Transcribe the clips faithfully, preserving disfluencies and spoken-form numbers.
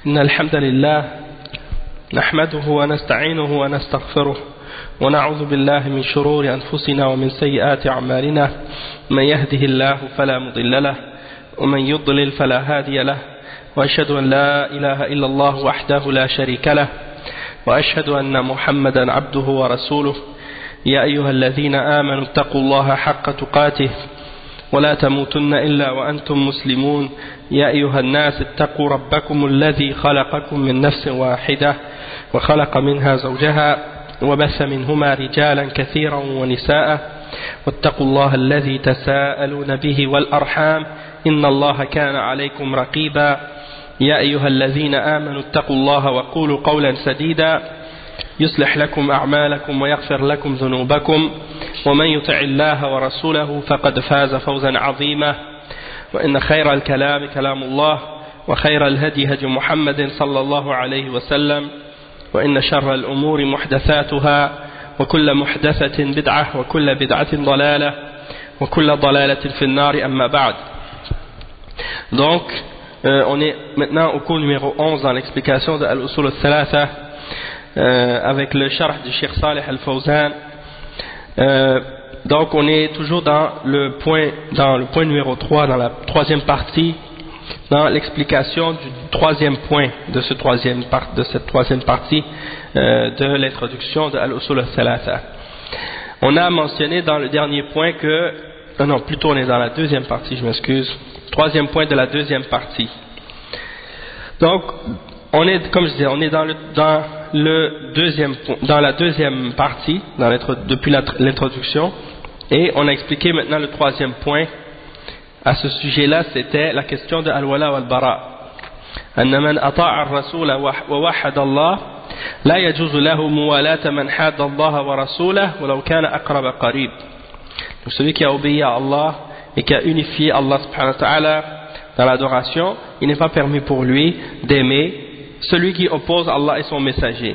إن الحمد لله نحمده ونستعينه ونستغفره ونعوذ بالله من شرور أنفسنا ومن سيئات أعمالنا من يهده الله فلا مضل له ومن يضلل فلا هادي له وأشهد أن لا إله إلا الله وحده لا شريك له وأشهد أن محمدا عبده ورسوله يا أيها الذين آمنوا اتقوا الله حق تقاته ولا تموتن إلا وأنتم مسلمون يا أيها الناس اتقوا ربكم الذي خلقكم من نفس واحدة وخلق منها زوجها وبث منهما رجالا كثيرا ونساء واتقوا الله الذي تساءلون به والأرحام إن الله كان عليكم رقيبا يا أيها الذين آمنوا اتقوا الله وقولوا قولا سديدا يصلح لكم أعمالكم ويغفر لكم ذنوبكم ومن يطع الله ورسوله فقد فاز فوزا عظيما وإن خير الكلام كلام الله وخير الهدي هدي محمد صلى الله عليه وسلم وإن شر الأمور محدثاتها وكل محدثة بدعة وكل بدعة ضلالة وكل ضلالة في النار أما بعد. Donc euh, on est maintenant au cours numéro onze dans l'explication de Al-Usul al-Thalatha euh, avec le sharh du Cheikh Salih Al-Fawzan. Euh, donc on est toujours dans le point dans le point numéro trois, dans la troisième partie, dans l'explication du troisième point de ce troisième part, de cette troisième partie euh, de l'introduction de Al-Usul al-Thalatha. On a mentionné dans le dernier point que non, non plutôt on est dans la deuxième partie, je m'excuse, troisième point de la deuxième partie. Donc on est, comme je disais, on est dans le dans le deuxième dans la deuxième partie dans depuis l'introduction, et on a expliqué maintenant le troisième point à ce sujet-là. C'était la question de al-wala wal-bara. أن من أطاع الرسول ووحد الله لا يجوز له موالاة من حاد الله ورسوله ولو كان أقرب قريب. Donc celui qui a obéi à Allah et qui a unifié Allah subhanahu wa ta'ala dans l'adoration, il n'est pas permis pour lui d'aimer celui qui oppose Allah et son messager,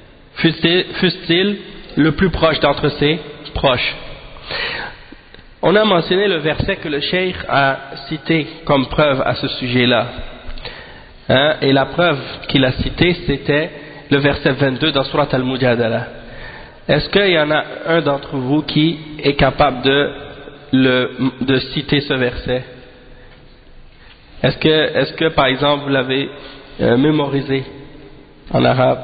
fût-il le plus proche d'entre ses proches. On a mentionné le verset que le cheikh a cité comme preuve à ce sujet-là, hein, et la preuve qu'il a citée, c'était le verset vingt-deux dans Surat Al-Mujadala. Est-ce qu'il y en a un d'entre vous qui est capable de, le, de citer ce verset? Est-ce que, est-ce que par exemple vous l'avez euh, mémorisé en arabe?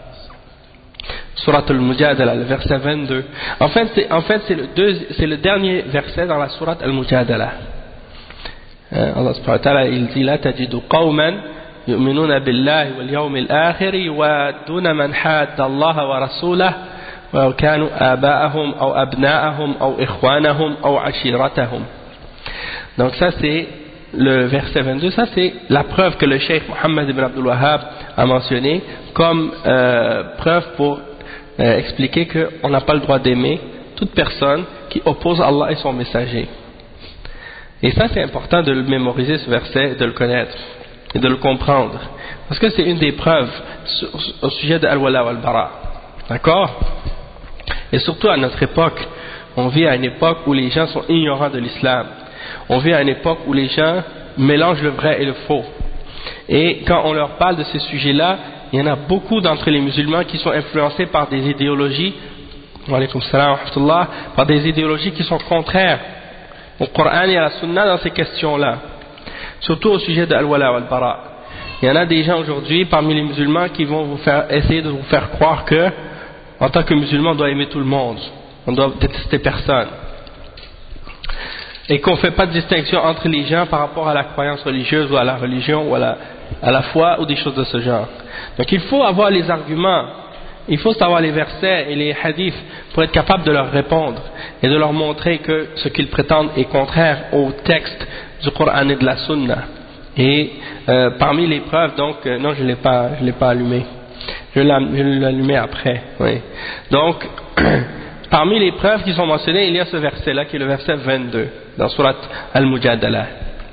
Surat Al-Mujadala, le verset vingt-deux. En fait, c'est, en fait, c'est, le, deux, c'est le dernier verset dans la Surat Al-Mujadala. Euh, Allah subhanahu wa ta'ala, il dit la tajidu qawman yu'minuna billahi wal yawmil akhir yuwadduna man hadda Allah wa rasulahu wa kanu aba'ahum aw abna'ahum aw ikhwanahum aw ashiratahum. Donc ça c'est le verset vingt-deux, ça c'est la preuve que le cheikh Mohammed ibn Abdul Wahhab a mentionné comme euh, preuve pour euh, expliquer qu'on n'a pas le droit d'aimer toute personne qui oppose Allah et son messager. Et ça c'est important de le mémoriser, ce verset, de le connaître et de le comprendre, parce que c'est une des preuves au sujet de Al-Wala wal-Bara. D'accord? Et surtout à notre époque, on vit à une époque où les gens sont ignorants de l'islam. On vit à une époque où les gens mélangent le vrai et le faux. Et quand on leur parle de ces sujets-là, il y en a beaucoup d'entre les musulmans qui sont influencés par des idéologies, wa alaykum salam wa rahmatullah, par des idéologies qui sont contraires au Coran et à la Sunna dans ces questions-là. Surtout au sujet de Al-Wala wal-Bara. Il y en a des gens aujourd'hui parmi les musulmans qui vont vous faire, essayer de vous faire croire que, en tant que musulman, on doit aimer tout le monde, on doit détester personne, et qu'on ne fait pas de distinction entre les gens par rapport à la croyance religieuse ou à la religion ou à la, à la foi ou des choses de ce genre. Donc il faut avoir les arguments, il faut savoir les versets et les hadiths pour être capable de leur répondre et de leur montrer que ce qu'ils prétendent est contraire au texte du Coran et de la Sunna. Et euh, parmi les preuves, donc euh, non, je ne l'ai pas, je l'ai pas allumé, je vais l'allumer après. Oui. Donc parmi les preuves qui sont mentionnées, il y a ce verset-là qui est le verset vingt-deux dans Surat Al-Mujadala.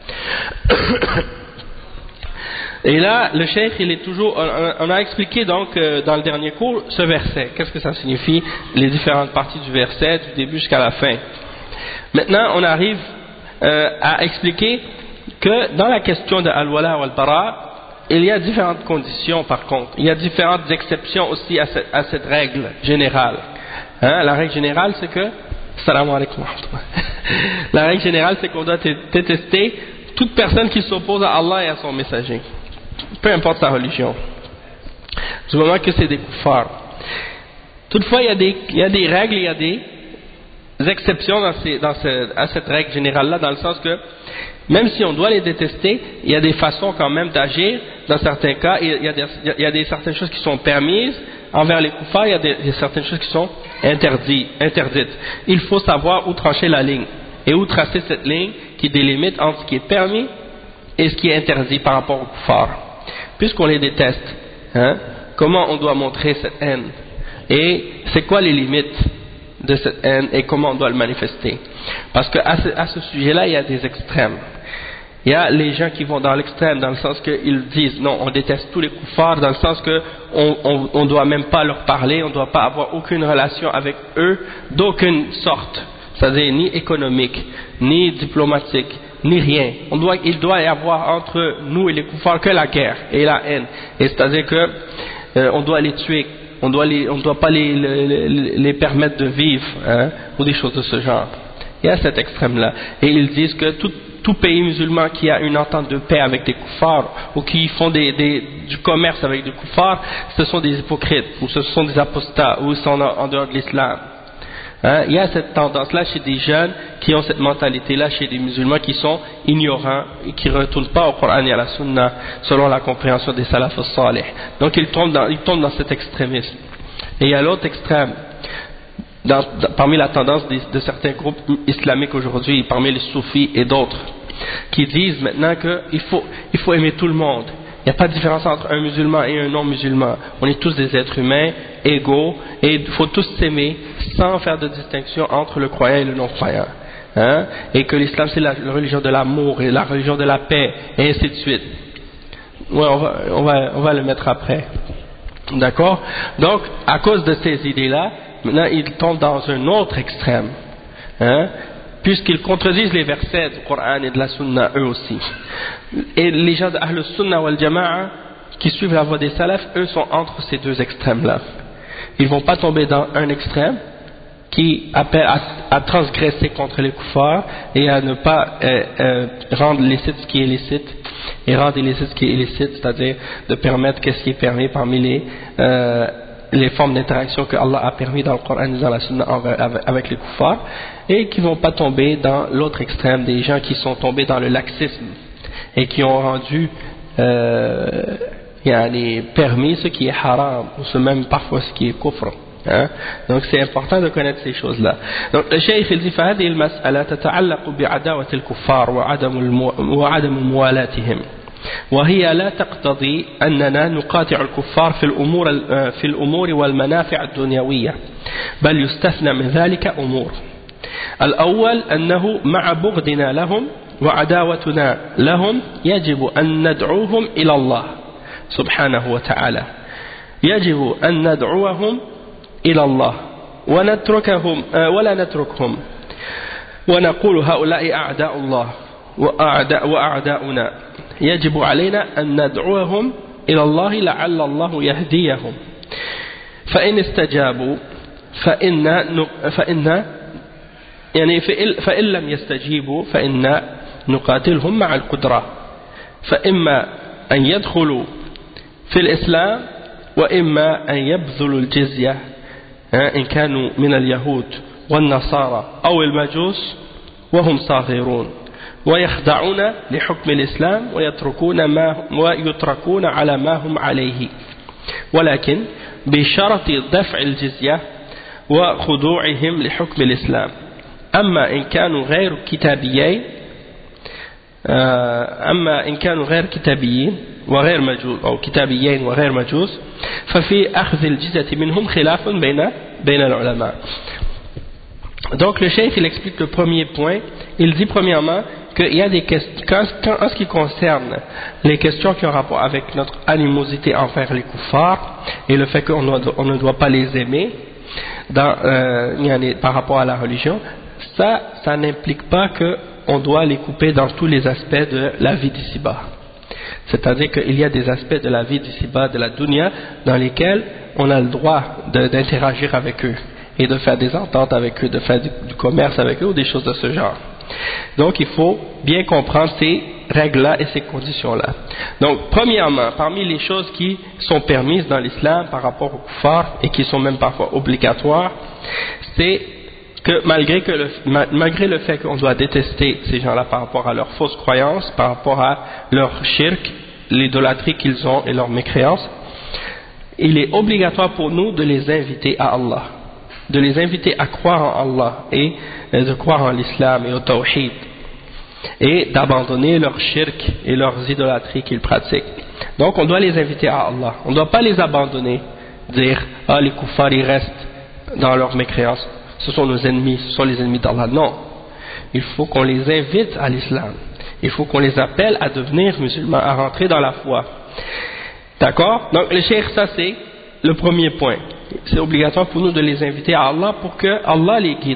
Et là, le cheikh, il est toujours, on, on a expliqué donc euh, dans le dernier cours ce verset. Qu'est-ce que ça signifie, les différentes parties du verset, du début jusqu'à la fin. Maintenant, on arrive euh, à expliquer que dans la question de Al-Wala wal-Bara, il y a différentes conditions par contre, il y a différentes exceptions aussi à cette, à cette règle générale. Hein, la règle générale c'est que, salam alaikum, la règle générale c'est qu'on doit détester toute personne qui s'oppose à Allah et à son messager, peu importe sa religion, du moment que c'est des kuffars. Toutefois il y a des, il y a des règles, il y a des exceptions dans ces, dans ce, à cette règle générale là, dans le sens que même si on doit les détester, il y a des façons quand même d'agir. Dans certains cas, il y a, des, il y a des, certaines choses qui sont permises envers les kuffars, il y a des, des certaines choses qui sont interdites, interdites. Il faut savoir où trancher la ligne et où tracer cette ligne qui délimite entre ce qui est permis et ce qui est interdit par rapport aux kuffars. Puisqu'on les déteste, hein, comment on doit montrer cette haine et c'est quoi les limites de cette haine et comment on doit le manifester. Parce qu'à ce, à ce sujet-là, il y a des extrêmes. Il y a les gens qui vont dans l'extrême, dans le sens qu'ils disent non, on déteste tous les kuffars, dans le sens que on, on, on doit même pas leur parler, on ne doit pas avoir aucune relation avec eux, d'aucune sorte, c'est-à-dire ni économique, ni diplomatique, ni rien. On doit, il doit y avoir entre nous et les kuffars que la guerre et la haine. Et c'est-à-dire que euh, on doit les tuer. On doit les, on ne doit pas les, les, les permettre de vivre, hein, ou des choses de ce genre. Il y a cet extrême-là. Et ils disent que tout, tout pays musulman qui a une entente de paix avec des kuffars, ou qui font des, des, du commerce avec des kuffars, ce sont des hypocrites, ou ce sont des apostats, ou ils sont en, en dehors de l'islam. Hein, il y a cette tendance-là chez des jeunes qui ont cette mentalité-là, chez des musulmans qui sont ignorants et qui ne retournent pas au Coran et à la Sunna selon la compréhension des salaf as-salih. Donc ils tombent dans, ils tombent dans cet extrémisme. Et il y a l'autre extrême, dans, dans, parmi la tendance de, de certains groupes islamiques aujourd'hui, parmi les soufis et d'autres, qui disent maintenant qu'il faut, il faut aimer tout le monde. Il n'y a pas de différence entre un musulman et un non-musulman. On est tous des êtres humains, égaux, et il faut tous s'aimer sans faire de distinction entre le croyant et le non-croyant. Hein? Et que l'islam c'est la, la religion de l'amour et la religion de la paix, et ainsi de suite. Ouais, on va, on va, on va le mettre après. D'accord? Donc, à cause de ces idées-là, maintenant ils tombent dans un autre extrême. Hein? Puisqu'ils contredisent les versets du Coran et de la Sunna eux aussi. Et les gens de Ahl Sunna wal Jama'a qui suivent la voie des salafs, eux sont entre ces deux extrêmes-là. Ils ne vont pas tomber dans un extrême qui appelle à, à transgresser contre les kuffars et à ne pas euh, euh, rendre licite ce qui est licite et rendre illicite ce qui est illicite, c'est-à-dire de permettre qu'est-ce qui est permis parmi les euh, les formes d'interaction que Allah a permis dans le Coran et dans la Sunna avec les kuffars, et qui ne vont pas tomber dans l'autre extrême des gens qui sont tombés dans le laxisme et qui ont rendu euh, yani, permis ce qui est haram ou même parfois ce qui est kufr. Hein? Donc c'est important de connaître ces choses-là. Donc le cheikh il dit فهذه المسألة تتعلق بعداوة الكفار وعدم وعدم موالاتهم وهي لا تقتضي أننا نقاطع الكفار في الأمور في الأمور والمنافع الدنيوية بل يستثنى من ذلك أمور. الأول أنه مع بغضنا لهم وعداوتنا لهم يجب أن ندعوهم إلى الله سبحانه وتعالى، يجب أن ندعوهم إلى الله ونتركهم ولا نتركهم ونقول هؤلاء أعداء الله وأعداء وأعداؤنا، يجب علينا أن ندعوهم إلى الله لعل الله يهديهم، فإن استجابوا فإن فإن يعني فإن لم يستجيبوا فإن نقاتلهم مع القدرة، فإما أن يدخلوا في الإسلام وإما أن يبذلوا الجزية إن كانوا من اليهود والنصارى أو المجوس وهم صاغرون ويخضعون لحكم الإسلام ويتركون ما ويتركون على ما هم عليه، ولكن بشرط دفع الجزية وخضوعهم لحكم الإسلام. أما إن كانوا غير كتابيين أما إن كانوا غير كتابيين وغير مجوس أو كتابيين وغير مجوس ففي أخذ الجزية منهم خلاف بين بين العلماء. Donc le cheikh il explique le premier point. Il dit premièrement qu'il y a des questions, quand, quand, en ce qui concerne les questions qui ont rapport avec notre animosité envers les kuffars et le fait qu'on on ne doit pas les aimer dans, euh, par rapport à la religion, ça, ça n'implique pas qu'on doit les couper dans tous les aspects de la vie d'ici-bas. C'est-à-dire qu'il y a des aspects de la vie d'ici-bas, de la dunya, dans lesquels on a le droit de, d'interagir avec eux et de faire des ententes avec eux, de faire du, du commerce avec eux ou des choses de ce genre. Donc il faut bien comprendre ces règles-là et ces conditions-là. Donc premièrement, parmi les choses qui sont permises dans l'islam par rapport aux kuffars et qui sont même parfois obligatoires, c'est que malgré, que le, malgré le fait qu'on doit détester ces gens-là par rapport à leurs fausses croyances, par rapport à leur shirk, l'idolâtrie qu'ils ont et leur mécréance, il est obligatoire pour nous de les inviter à Allah, de les inviter à croire en Allah et de croire en l'islam et au tawhid, et d'abandonner leur shirk et leurs idolâtries qu'ils pratiquent. Donc on doit les inviter à Allah, on ne doit pas les abandonner, dire « Ah, les kuffars ils restent dans leur mécréance, ce sont nos ennemis, ce sont les ennemis d'Allah ». Non, il faut qu'on les invite à l'islam, il faut qu'on les appelle à devenir musulmans, à rentrer dans la foi. D'accord? Donc le cheikh, ça c'est le premier point. C'est obligatoire pour nous de les inviter à Allah pour que Allah les guide.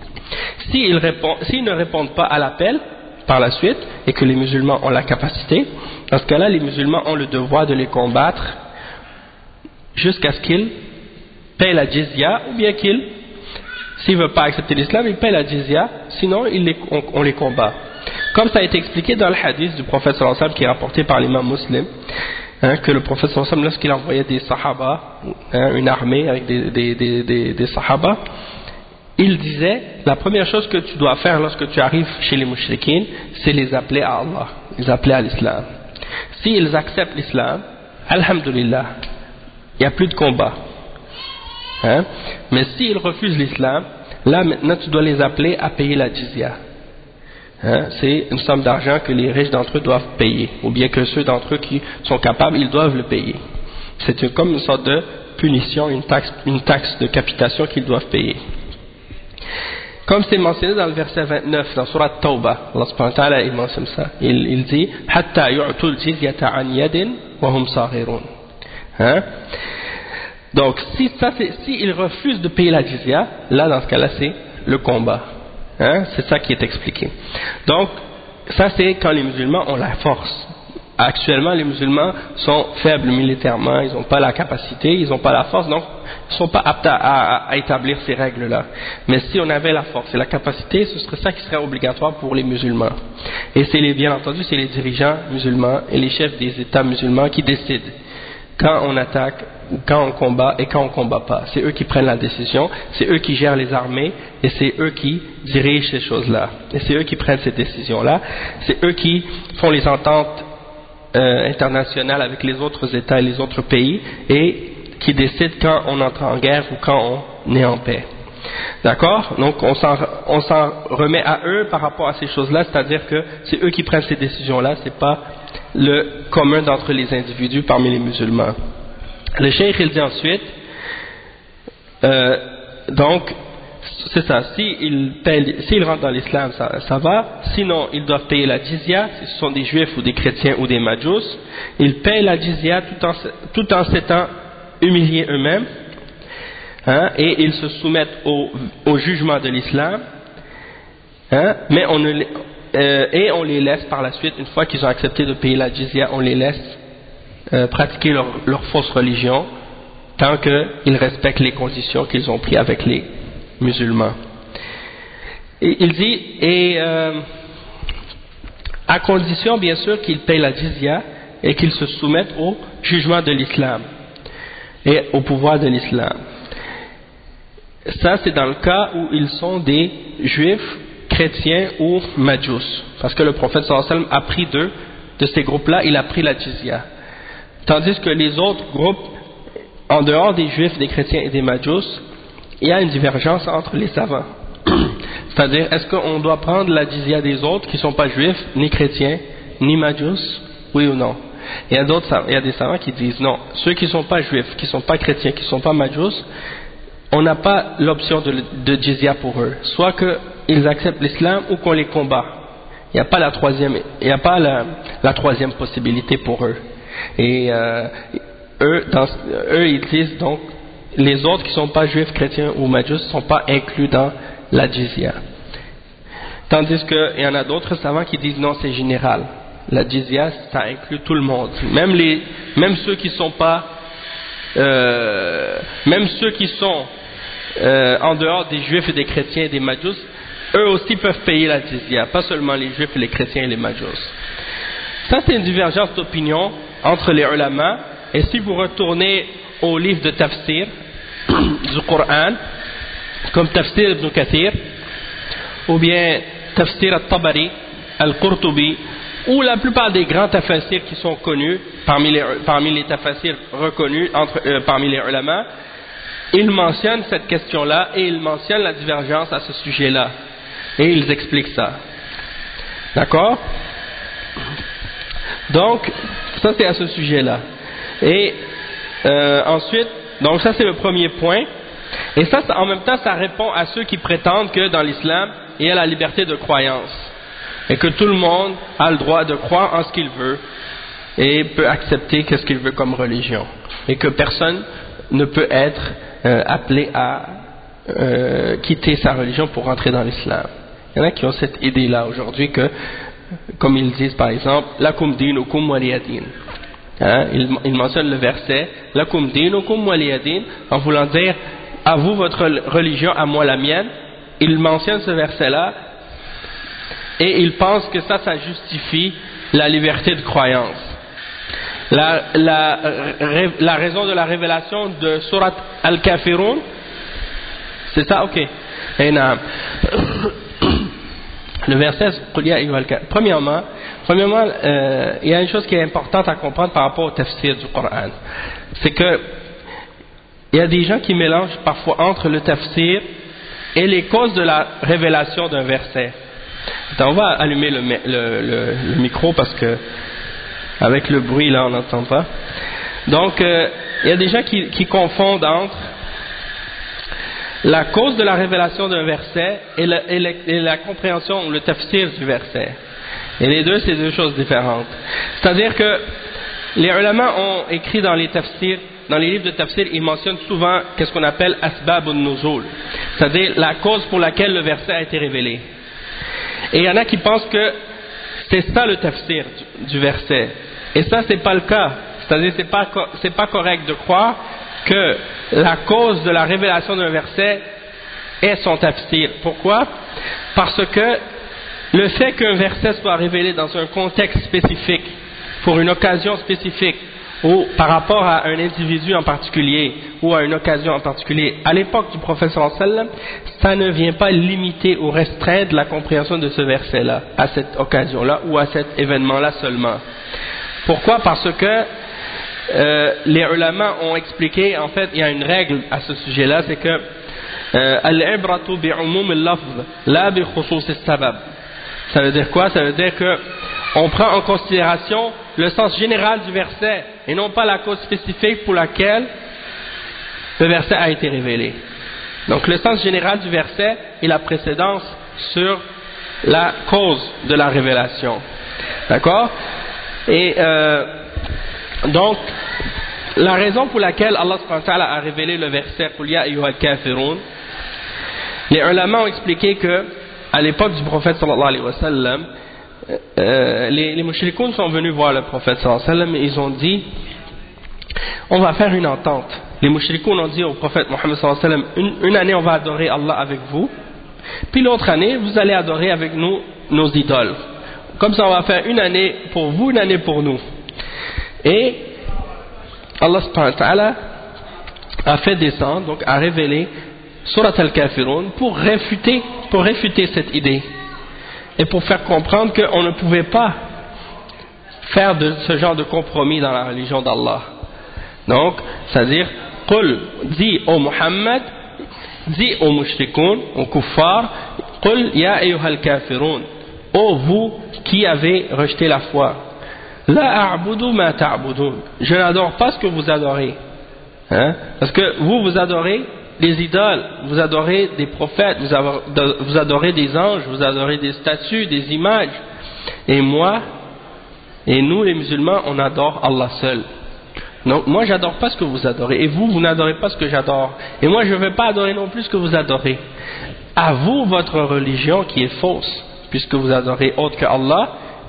S'ils répondent, s'ils ne répondent pas à l'appel par la suite et que les musulmans ont la capacité, dans ce cas-là, les musulmans ont le devoir de les combattre jusqu'à ce qu'ils paient la jizya, ou bien qu'ils, s'ils ne veulent pas accepter l'islam, ils paient la jizya, sinon ils les, on, on les combat. Comme ça a été expliqué dans le hadith du prophète sallallahu alayhi wa sallam qui est rapporté par l'imam Muslim, hein, que le prophète sallallahu alayhi wa sallam, lorsqu'il envoyait des sahaba, hein, une armée avec des, des, des, des, des sahaba, il disait, la première chose que tu dois faire lorsque tu arrives chez les mushrikines, c'est les appeler à Allah, les appeler à l'islam. S'ils acceptent l'islam, alhamdulillah, il n'y a plus de combat. Hein? Mais s'ils refusent l'islam, là maintenant tu dois les appeler à payer la jizya. Hein? C'est une somme d'argent que les riches d'entre eux doivent payer, ou bien que ceux d'entre eux qui sont capables, ils doivent le payer. C'est comme une sorte de punition, une taxe, une taxe de capitation qu'ils doivent payer. Comme c'est mentionné dans le verset vingt-neuf, dans Surat Tawbah, Allah subhanahu wa ta'ala il mentionne ça. Il, il dit Hatta yu'tul jizyata an yadin wa hum saghirun. Hein? Donc, si ça c'est, si ils refusent de payer la jizya, là dans ce cas-là c'est le combat. Hein? C'est ça qui est expliqué. Donc, ça c'est quand les musulmans ont la force. Actuellement, les musulmans sont faibles militairement, ils n'ont pas la capacité, ils n'ont pas la force, donc ils ne sont pas aptes à, à, à établir ces règles-là. Mais si on avait la force et la capacité, ce serait ça qui serait obligatoire pour les musulmans. Et c'est les, bien entendu, c'est les dirigeants musulmans et les chefs des États musulmans qui décident quand on attaque, ou quand on combat et quand on ne combat pas. C'est eux qui prennent la décision, c'est eux qui gèrent les armées et c'est eux qui dirigent ces choses-là. Et c'est eux qui prennent ces décisions-là, c'est eux qui font les ententes Euh, internationale avec les autres États et les autres pays et qui décident quand on entre en guerre ou quand on est en paix. D'accord? Donc on s'en, on s'en remet à eux par rapport à ces choses-là, c'est-à-dire que c'est eux qui prennent ces décisions-là, c'est pas le commun d'entre les individus parmi les musulmans. Le cheikh il dit ensuite, euh, donc c'est ça, s'ils si rentrent dans l'islam, ça, ça va. Sinon, ils doivent payer la jizya. Si ce sont des juifs ou des chrétiens ou des majous, ils payent la jizya tout en, tout en s'étant humiliés eux-mêmes. Hein, et ils se soumettent au, au jugement de l'islam. Hein, mais on ne, euh, et on les laisse par la suite, une fois qu'ils ont accepté de payer la jizya, on les laisse euh, pratiquer leur, leur fausse religion, tant qu'ils respectent les conditions qu'ils ont prises avec les musulmans. Et il dit, et euh, à condition bien sûr qu'ils payent la jizya et qu'ils se soumettent au jugement de l'islam et au pouvoir de l'islam. Ça c'est dans le cas où ils sont des juifs, chrétiens ou majous, parce que le prophète sallallahu alayhi wa sallam a pris deux de ces groupes-là, il a pris la jizya. Tandis que les autres groupes, en dehors des juifs, des chrétiens et des majous, il y a une divergence entre les savants. C'est-à-dire, est-ce qu'on doit prendre la jizya des autres qui ne sont pas juifs, ni chrétiens, ni majous, oui ou non? Il y a d'autres, il y a des savants qui disent non. Ceux qui ne sont pas juifs, qui ne sont pas chrétiens, qui ne sont pas majous, on n'a pas l'option de, de jizya pour eux. Soit qu'ils acceptent l'islam ou qu'on les combat. Il n'y a pas la troisième, il n'y a pas la, la troisième possibilité pour eux. Et euh, eux, dans, eux, ils disent donc, les autres qui ne sont pas juifs, chrétiens ou majus ne sont pas inclus dans la jizya. Tandis qu'il y en a d'autres savants qui disent non, c'est général. La jizya, ça inclut tout le monde, même les, même ceux qui sont pas, euh, même ceux qui sont euh, en dehors des juifs et des chrétiens et des majus, eux aussi peuvent payer la jizya, pas seulement les juifs, les chrétiens et les majus. Ça, c'est une divergence d'opinion entre les ulama. Et si vous retournez au livre de tafsir du Coran, comme Tafsir Ibn Kathir, ou bien Tafsir al-Tabari, al-Qurtubi, ou la plupart des grands tafsirs qui sont connus, parmi les, parmi les tafsirs reconnus entre, euh, parmi les ulama, ils mentionnent cette question-là et ils mentionnent la divergence à ce sujet-là. Et ils expliquent ça. D'accord? Donc, ça c'est à ce sujet-là. Et euh, ensuite, donc ça c'est le premier point. Et ça, ça, en même temps, ça répond à ceux qui prétendent que dans l'islam, il y a la liberté de croyance. Et que tout le monde a le droit de croire en ce qu'il veut et peut accepter ce qu'il veut comme religion. Et que personne ne peut être euh, appelé à euh, quitter sa religion pour rentrer dans l'islam. Il y en a qui ont cette idée-là aujourd'hui que, comme ils disent par exemple, lakum dinukum waliyadin. Hein, ils, ils mentionnent le verset lakum dinukum waliyadin en voulant dire à vous votre religion, à moi la mienne. Ils mentionnent ce verset-là et ils pensent que ça, ça justifie la liberté de croyance. La, la, la raison de la révélation de Surat Al-Kafirun, c'est ça? Ok. Et non. Le verset, premièrement, premièrement euh, il y a une chose qui est importante à comprendre par rapport au tafsir du Coran. C'est que il y a des gens qui mélangent parfois entre le tafsir et les causes de la révélation d'un verset. Attends, on va allumer le, le, le, le micro parce que avec le bruit là on n'entend pas. Donc euh, il y a des gens qui, qui confondent entre la cause de la révélation d'un verset et la, et, la, et la compréhension, le tafsir du verset. Et les deux, c'est deux choses différentes. C'est-à-dire que les ulama ont écrit dans les tafsirs, dans les livres de tafsir, ils mentionnent souvent qu'est-ce qu'on appelle asbab al-nuzul, c'est-à-dire la cause pour laquelle le verset a été révélé. Et il y en a qui pensent que c'est ça le tafsir du, du verset. Et ça, c'est pas le cas. C'est-à-dire, c'est pas, c'est pas correct de croire que la cause de la révélation d'un verset est son tafsir. Pourquoi? Parce que le fait qu'un verset soit révélé dans un contexte spécifique, pour une occasion spécifique, ou par rapport à un individu en particulier, ou à une occasion en particulier, à l'époque du prophète sallallahu alayhi wa sallam, ça ne vient pas limiter ou restreindre la compréhension de ce verset-là, à cette occasion-là, ou à cet événement-là seulement. Pourquoi? Parce que Euh, les ulama ont expliqué, en fait, il y a une règle à ce sujet-là, c'est que al-ibratu bi'umum al-lafz la bi khusus as-sabab. Ça veut dire quoi? Ça veut dire que on prend en considération le sens général du verset et non pas la cause spécifique pour laquelle le verset a été révélé. Donc le sens général du verset est la précédence sur la cause de la révélation. D'accord? Et euh, donc, la raison pour laquelle Allah subhanahu wa ta'ala a révélé le verset Qul ya ayyuhal kafirun, les ulama ont expliqué que à l'époque du prophète sallallahu alayhi wa sallam, euh, les, les mushrikoun sont venus voir le prophète sallallahu alayhi wa sallam et ils ont dit on va faire une entente. Les mushrikoun ont dit au prophète Mohammed sallallahu alayhi wa sallam une, une année on va adorer Allah avec vous, puis l'autre année vous allez adorer avec nous nos idoles. Comme ça on va faire une année pour vous, une année pour nous. Et Allah subhanahu wa ta'ala a fait descendre, donc a révélé Surat Al-Kafirun pour réfuter, pour réfuter cette idée et pour faire comprendre qu'on ne pouvait pas faire de ce genre de compromis dans la religion d'Allah. Donc, c'est-à-dire, Qul, dis au Muhammad, dis aux mushrikoun, aux kuffar, Qul ya ayyuhal kafirun, ô vous qui avez rejeté la foi. La a'budu ma ta'budun. Je n'adore pas ce que vous adorez. Hein? Parce que vous, vous adorez des idoles, vous adorez des prophètes, vous, avez, vous adorez des anges, vous adorez des statues, des images. Et moi, et nous les musulmans, on adore Allah seul. Donc moi, j'adore pas ce que vous adorez. Et vous, vous n'adorez pas ce que j'adore. Et moi, je ne vais pas adorer non plus ce que vous adorez. À vous, votre religion qui est fausse, puisque vous adorez autre que Allah.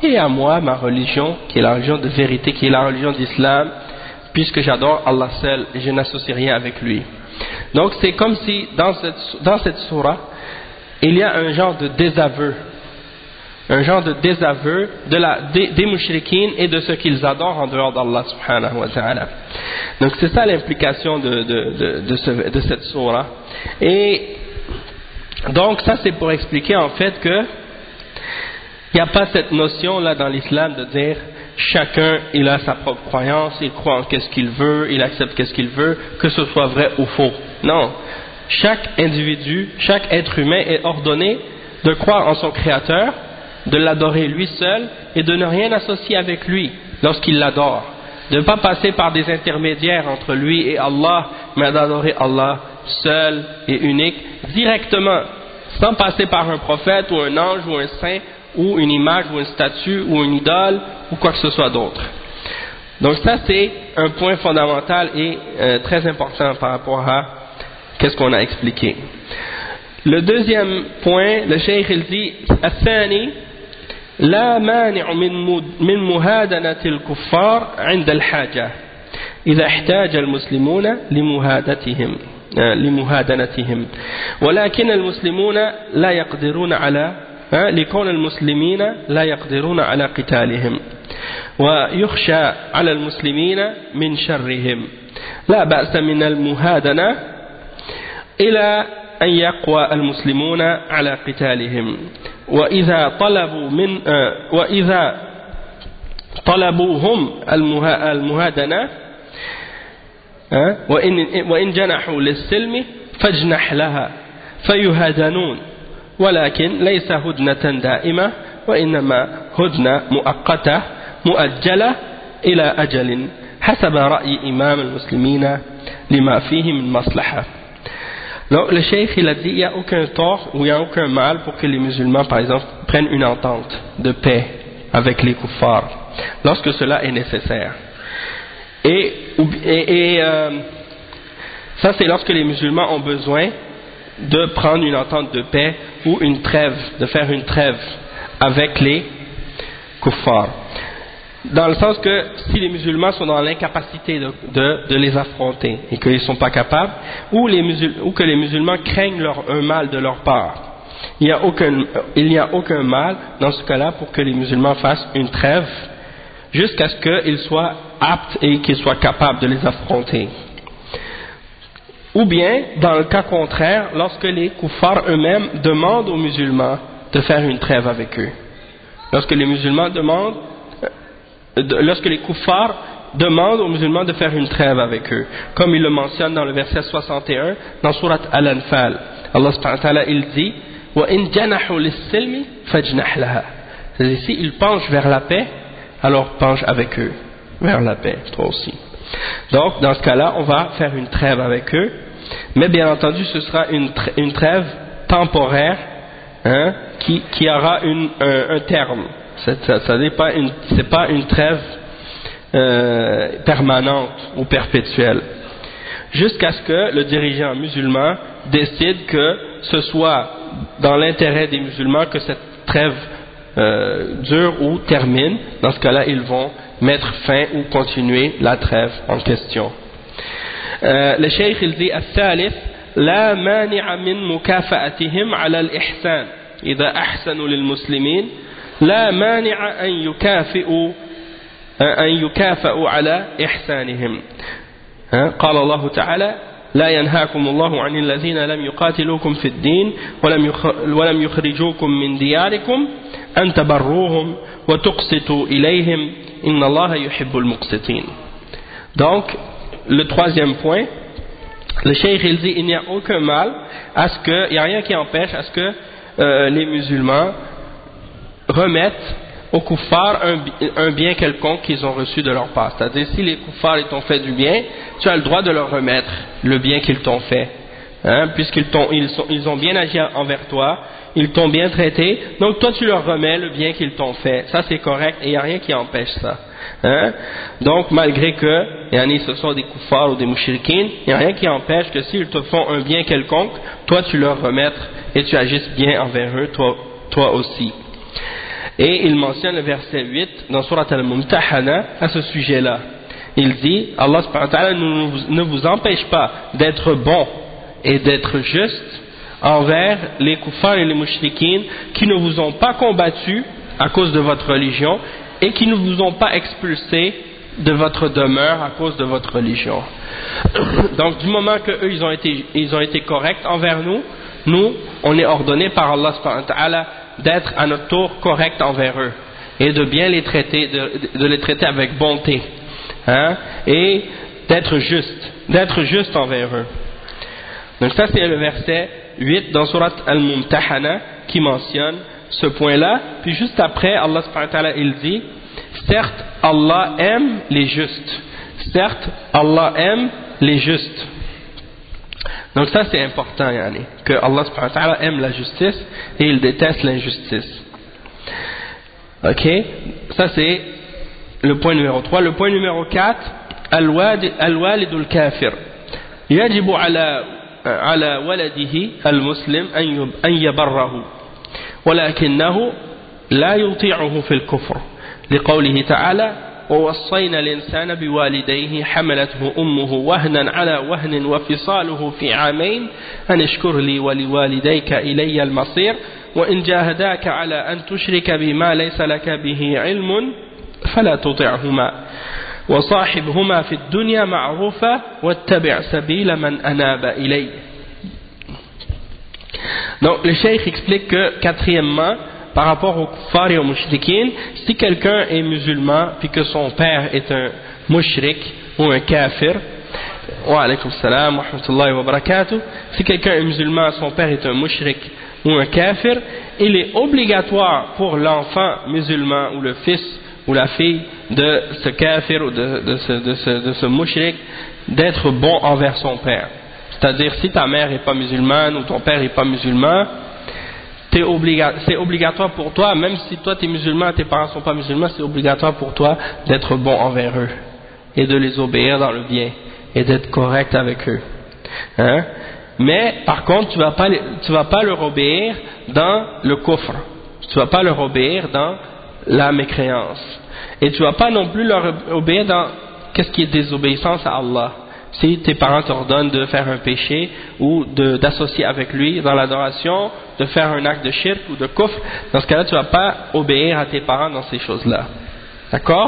et à moi ma religion, qui est la religion de vérité, qui est la religion d'Islam, puisque j'adore Allah seul et je n'associe rien avec lui. Donc c'est comme si dans cette, dans cette sourate, il y a un genre de désaveu, un genre de désaveu de la, des, des mushrikines et de ceux qu'ils adorent en dehors d'Allah subhanahu wa ta'ala. Donc c'est ça l'implication de, de, de, de, ce, de cette sourate. Et donc ça c'est pour expliquer en fait que il n'y a pas cette notion là dans l'islam de dire chacun il a sa propre croyance, il croit en qu'est-ce qu'il veut, il accepte qu'est-ce qu'il veut, que ce soit vrai ou faux. Non, chaque individu, chaque être humain est ordonné de croire en son créateur, de l'adorer lui seul et de ne rien associer avec lui lorsqu'il l'adore, de ne pas passer par des intermédiaires entre lui et Allah, mais d'adorer Allah seul et unique directement, sans passer par un prophète ou un ange ou un saint ou une image ou une statue ou une idole ou quoi que ce soit d'autre. Donc ça c'est un point fondamental et euh, très important par rapport à qu'est-ce qu'on a expliqué. Le deuxième point, le cheikh il dit الثاني لا مانع من من مهادنة الكفار عند الحاجة إذا احتاج المسلمون لمهادتهم لمهادنتهم ولكن المسلمون لا يقدرون على لكون المسلمين لا يقدرون على قتالهم ويخشى على المسلمين من شرهم لا بأس من المهادنة إلى أن يقوى المسلمون على قتالهم وإذا طلبوا من وإذا طلبوا هم المهادنة وإن وإن جنحوا للسلم فاجنح لها فيهادنون ولكن ليس هدنة دائمة وإنما هدنة مؤقتة مؤجلة إلى أجل حسب رأي إمام المسلمين لما فيه من مصلحة. Donc le cheikh il a dit il n'y a aucun tort ou il n'y a aucun mal pour que les musulmans par exemple prennent une entente de paix avec les kuffars lorsque cela est nécessaire. Et, et, et euh, ça c'est lorsque les musulmans ont besoin de prendre une entente de paix ou une trêve, de faire une trêve avec les kuffars. Dans le sens que si les musulmans sont dans l'incapacité de, de, de les affronter et qu'ils ne sont pas capables, ou, les musul, ou que les musulmans craignent leur, un mal de leur part, il n'y a aucun, il n'y a aucun mal dans ce cas-là pour que les musulmans fassent une trêve jusqu'à ce qu'ils soient aptes et qu'ils soient capables de les affronter. Ou bien, dans le cas contraire, lorsque les kuffars eux-mêmes demandent aux musulmans de faire une trêve avec eux. Lorsque les musulmans demandent, lorsque les kuffars demandent aux musulmans de faire une trêve avec eux. Comme il le mentionne dans le verset soixante et un, dans Surat Al-Anfal. Allah subhanahu wa ta'ala, il dit وَإِن جَنَحُوا لِلسِّلْمِ فَاجْنَحْ لَهَا. C'est-à-dire, s'ils penchent vers la paix, alors penche avec eux, vers la paix, toi aussi. Donc, dans ce cas-là, on va faire une trêve avec eux, mais bien entendu, ce sera une, une trêve temporaire, hein, qui, qui aura une, un, un terme. Ça n'est pas une, c'est pas une trêve euh, permanente ou perpétuelle. Jusqu'à ce que le dirigeant musulman décide que ce soit dans l'intérêt des musulmans que cette trêve euh, dure ou termine. Dans ce cas-là, ils vont mettre fin ou continuer la trêve en question. Euh, le cheikh il dit الثالث لا مانع من مكافأتهم على الإحسان إذا أحسنوا للمسلمين لا مانع أن يكافئوا أن يكافئوا على إحسانهم. قال الله تعالى لا ينهاكم الله عن الذين لم يقاتلوكم في الدين ولم يخرجوكم من دياركم أن تبروهم وتقسطوا إليهم إن الله يحب المقسطين. Donc le troisième point, le cheikh il dit il n'y a aucun mal à ce que, il n'y a rien qui empêche à ce que euh, les musulmans remettent aux kuffars un, un bien quelconque qu'ils ont reçu de leur part. C'est-à-dire, si les kuffars ils t'ont fait du bien, tu as le droit de leur remettre le bien qu'ils t'ont fait. Hein, puisqu'ils t'ont, ils, sont, ils ont bien agi envers toi, ils t'ont bien traité, donc toi tu leur remets le bien qu'ils t'ont fait. Ça c'est correct et il n'y a rien qui empêche ça. Hein? Donc malgré que yani, ce sont des kuffars ou des mushrikines, il n'y a rien qui empêche que s'ils te font un bien quelconque, toi tu leur remettes et tu agisses bien envers eux, toi, toi aussi. Et il mentionne le verset huit dans Surat Al-Mumtahana à ce sujet-là. Il dit, Allah subhanahu wa ta'ala ne vous empêche pas d'être bon et d'être juste envers les kuffars et les mushrikines qui ne vous ont pas combattu à cause de votre religion et qui ne vous ont pas expulsé de votre demeure à cause de votre religion. Donc du moment que eux ils ont été, ils ont été corrects envers nous, nous on est ordonné par Allah subhanahu wa ta'ala d'être à notre tour correct envers eux et de bien les traiter, de, de les traiter avec bonté, hein, et d'être juste, d'être juste envers eux. Donc ça c'est le verset huit dans Surat Al-Mumtahana qui mentionne ce point-là. Puis juste après, Allah subhanahu wa ta'ala il dit, certes Allah aime les justes, certes Allah aime les justes. Donc ça c'est important, yani, que Allah subhanahu wa ta'ala aime la justice et il déteste l'injustice. Ok, ça c'est le point numéro trois. Le point numéro quatre, al-walidul kafir yajibu ala على ولده المسلم أن يبره ولكنه لا يطيعه في الكفر لقوله تعالى ووصينا الإنسان بوالديه حملته أمه وهنا على وهن وفصاله في عامين أن اشكر لي ولوالديك إلي المصير وإن جاهداك على أن تشرك بما ليس لك به علم فلا تطعهما وصاحبهما في الدنيا معروفا واتبع سبيل من أناب إلي. Donc le cheikh explique que quatrièmement, par rapport aux kuffar et aux mushrikin, si quelqu'un est musulman puis que son père est un mushrik ou un kafir, wa alaykum salam wa rahmatullahi wa barakatuh, si quelqu'un est musulman, son père est un mushrik ou un kafir, il est obligatoire pour l'enfant musulman ou le fils ou la fille de ce kafir ou de, de ce, de ce, de ce mushrik d'être bon envers son père. C'est-à-dire si ta mère n'est pas musulmane ou ton père n'est pas musulman, c'est obliga obligatoire pour toi, même si toi tu es musulman, tes parents ne sont pas musulmans, c'est obligatoire pour toi d'être bon envers eux et de les obéir dans le bien et d'être correct avec eux. Hein? Mais par contre tu ne vas pas, tu vas pas leur obéir dans le kufr, tu ne vas pas leur obéir dans la mécréance. Et tu ne vas pas non plus leur obéir dans qu'est-ce qui est désobéissance à Allah. Si tes parents t'ordonnent de faire un péché ou d'associer avec lui dans l'adoration, de faire un acte de shirk ou de kufr, dans ce cas-là tu ne vas pas obéir à tes parents dans ces choses-là. D'accord?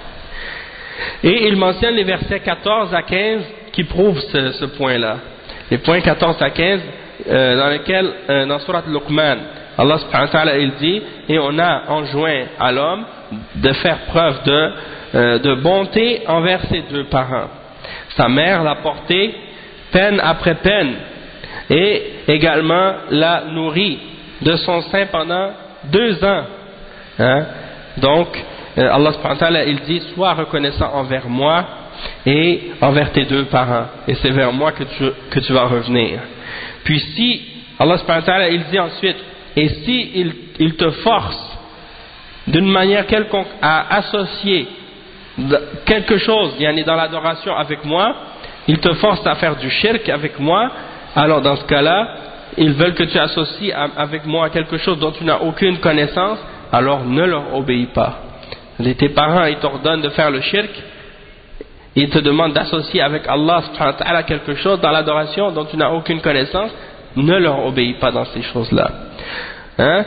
Et il mentionne les versets quatorze à quinze qui prouvent ce, ce point-là. Les points quatorze à quinze euh, dans lesquels, euh, dans Surat Luqman, Allah subhanahu wa ta'ala il dit, et on a enjoint à l'homme de faire preuve de, euh, de bonté envers ses deux parents. Sa mère l'a porté peine après peine et également l'a nourri de son sein pendant deux ans. Hein? Donc euh, Allah subhanahu wa ta'ala il dit, sois reconnaissant envers moi et envers tes deux parents et c'est vers moi que tu, que tu vas revenir. Puis si Allah subhanahu wa ta'ala il dit ensuite, et si il, il te force d'une manière quelconque à associer quelque chose, yani dans l'adoration avec moi, il te force à faire du shirk avec moi, alors dans ce cas-là, ils veulent que tu associes avec moi quelque chose dont tu n'as aucune connaissance, alors ne leur obéis pas. Et tes parents, ils t'ordonnent de faire le shirk, ils te demandent d'associer avec Allah subhanahu wa ta'ala quelque chose dans l'adoration dont tu n'as aucune connaissance, ne leur obéis pas dans ces choses-là. Hein?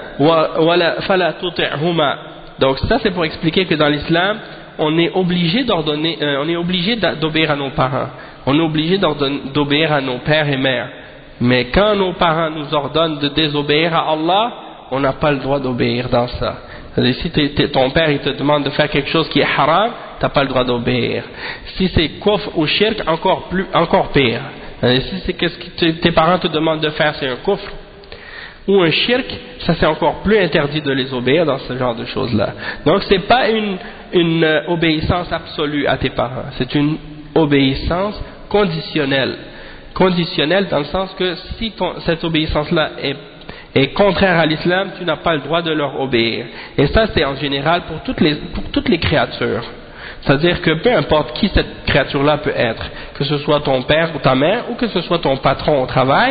Donc ça c'est pour expliquer que dans l'islam on est obligé d'ordonner, euh, on est obligé d'obéir à nos parents, on est obligé d'obéir à nos pères et mères, mais quand nos parents nous ordonnent de désobéir à Allah, on n'a pas le droit d'obéir dans ça. C'est-à-dire, si t'es, t'es, ton père il te demande de faire quelque chose qui est haram, t'as pas le droit d'obéir. Si c'est kufr ou shirk, encore plus, encore pire. C'est-à-dire, si c'est qu'est-ce que tes parents te demandent de faire, c'est un kufr ou un shirk, ça c'est encore plus interdit de les obéir dans ce genre de choses-là. Donc c'est pas une, une euh, obéissance absolue à tes parents, c'est une obéissance conditionnelle. Conditionnelle dans le sens que si ton, cette obéissance-là est, est contraire à l'islam, tu n'as pas le droit de leur obéir. Et ça c'est en général pour toutes les, pour toutes les créatures. C'est-à-dire que peu importe qui cette créature-là peut être, que ce soit ton père ou ta mère, ou que ce soit ton patron au travail,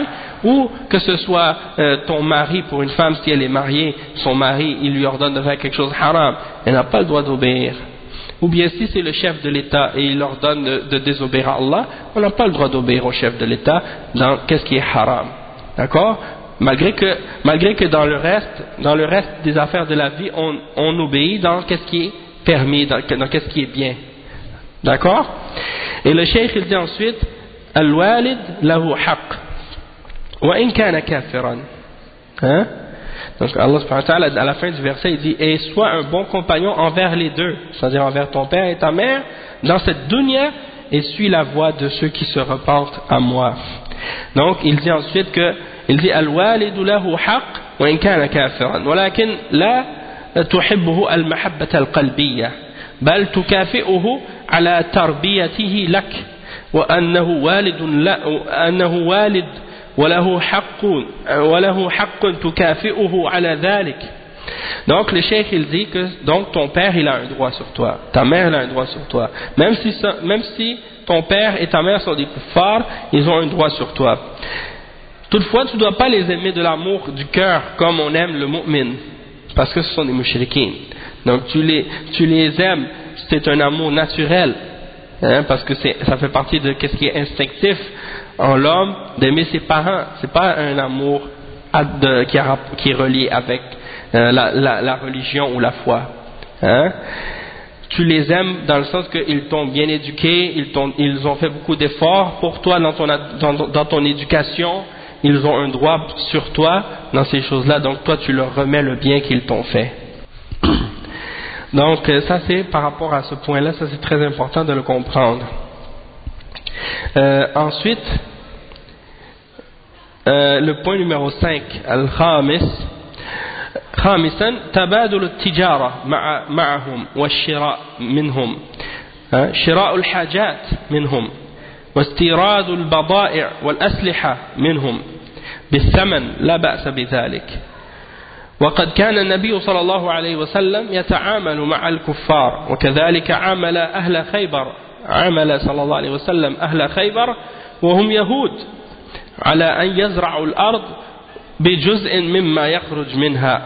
ou que ce soit euh, ton mari, pour une femme si elle est mariée, son mari il lui ordonne de faire quelque chose de haram, elle n'a pas le droit d'obéir. Ou bien si c'est le chef de l'État et il ordonne de, de désobéir à Allah, on n'a pas le droit d'obéir au chef de l'État dans qu'est-ce qui est haram, d'accord? Malgré que, malgré que dans le reste, dans le reste des affaires de la vie, on, on obéit dans qu'est-ce qui est permis, dans, dans qu'est-ce qui est bien, d'accord? Et le cheikh il dit ensuite, al-walid lahu haqq wa in kana kafiran, hein? Donc Allah subhanahu wa ta'ala à la fin du verset il dit et sois un bon compagnon envers les deux, c'est-à-dire envers ton père et ta mère dans cette dunya et suis la voie de ceux qui se repentent à moi. Donc il dit ensuite que il dit al-walidu lahu haqq wa in kana kafiran walakin la tuhibbuhu al-mahabbata al-qalbiyya bal tukafi'uhu ala tarbiyatihi lak wa annahu walidun la annahu walid وله حق وله حق تكافئه على ذلك. Donc le cheikh il dit que donc ton père il a un droit sur toi, ta mère elle a un droit sur toi, même si ça, même si ton père et ta mère sont des kuffars, ils ont un droit sur toi. Toutefois tu ne dois pas les aimer de l'amour du cœur comme on aime le mu'min, parce que ce sont des mushrikins. Donc tu les tu les aimes, c'est un amour naturel, hein, parce que c'est, ça fait partie de ce qui est instinctif en l'homme d'aimer ses parents. C'est pas un amour de, qui, a, qui est relié avec euh, la, la, la religion ou la foi, hein? Tu les aimes dans le sens qu'ils t'ont bien éduqué, ils, t'ont, ils ont fait beaucoup d'efforts pour toi dans ton, dans, dans ton éducation, ils ont un droit sur toi dans ces choses-là, donc toi tu leur remets le bien qu'ils t'ont fait. Donc ça c'est par rapport à ce point-là, ça c'est très important de le comprendre. Euh, ensuite, euh, le point numéro cinq, al-khamis, خامسا تبادل التجارة مع معهم والشراء منهم شراء الحاجات منهم واستيراد البضائع والأسلحة منهم بالثمن لا بأس بذلك. وقد كان النبي صلى الله عليه وسلم يتعامل مع الكفار وكذلك عامل أهل خيبر عمل صلى الله عليه وسلم أهل خيبر وهم يهود على أن يزرعوا الأرض بجزء مما يخرج منها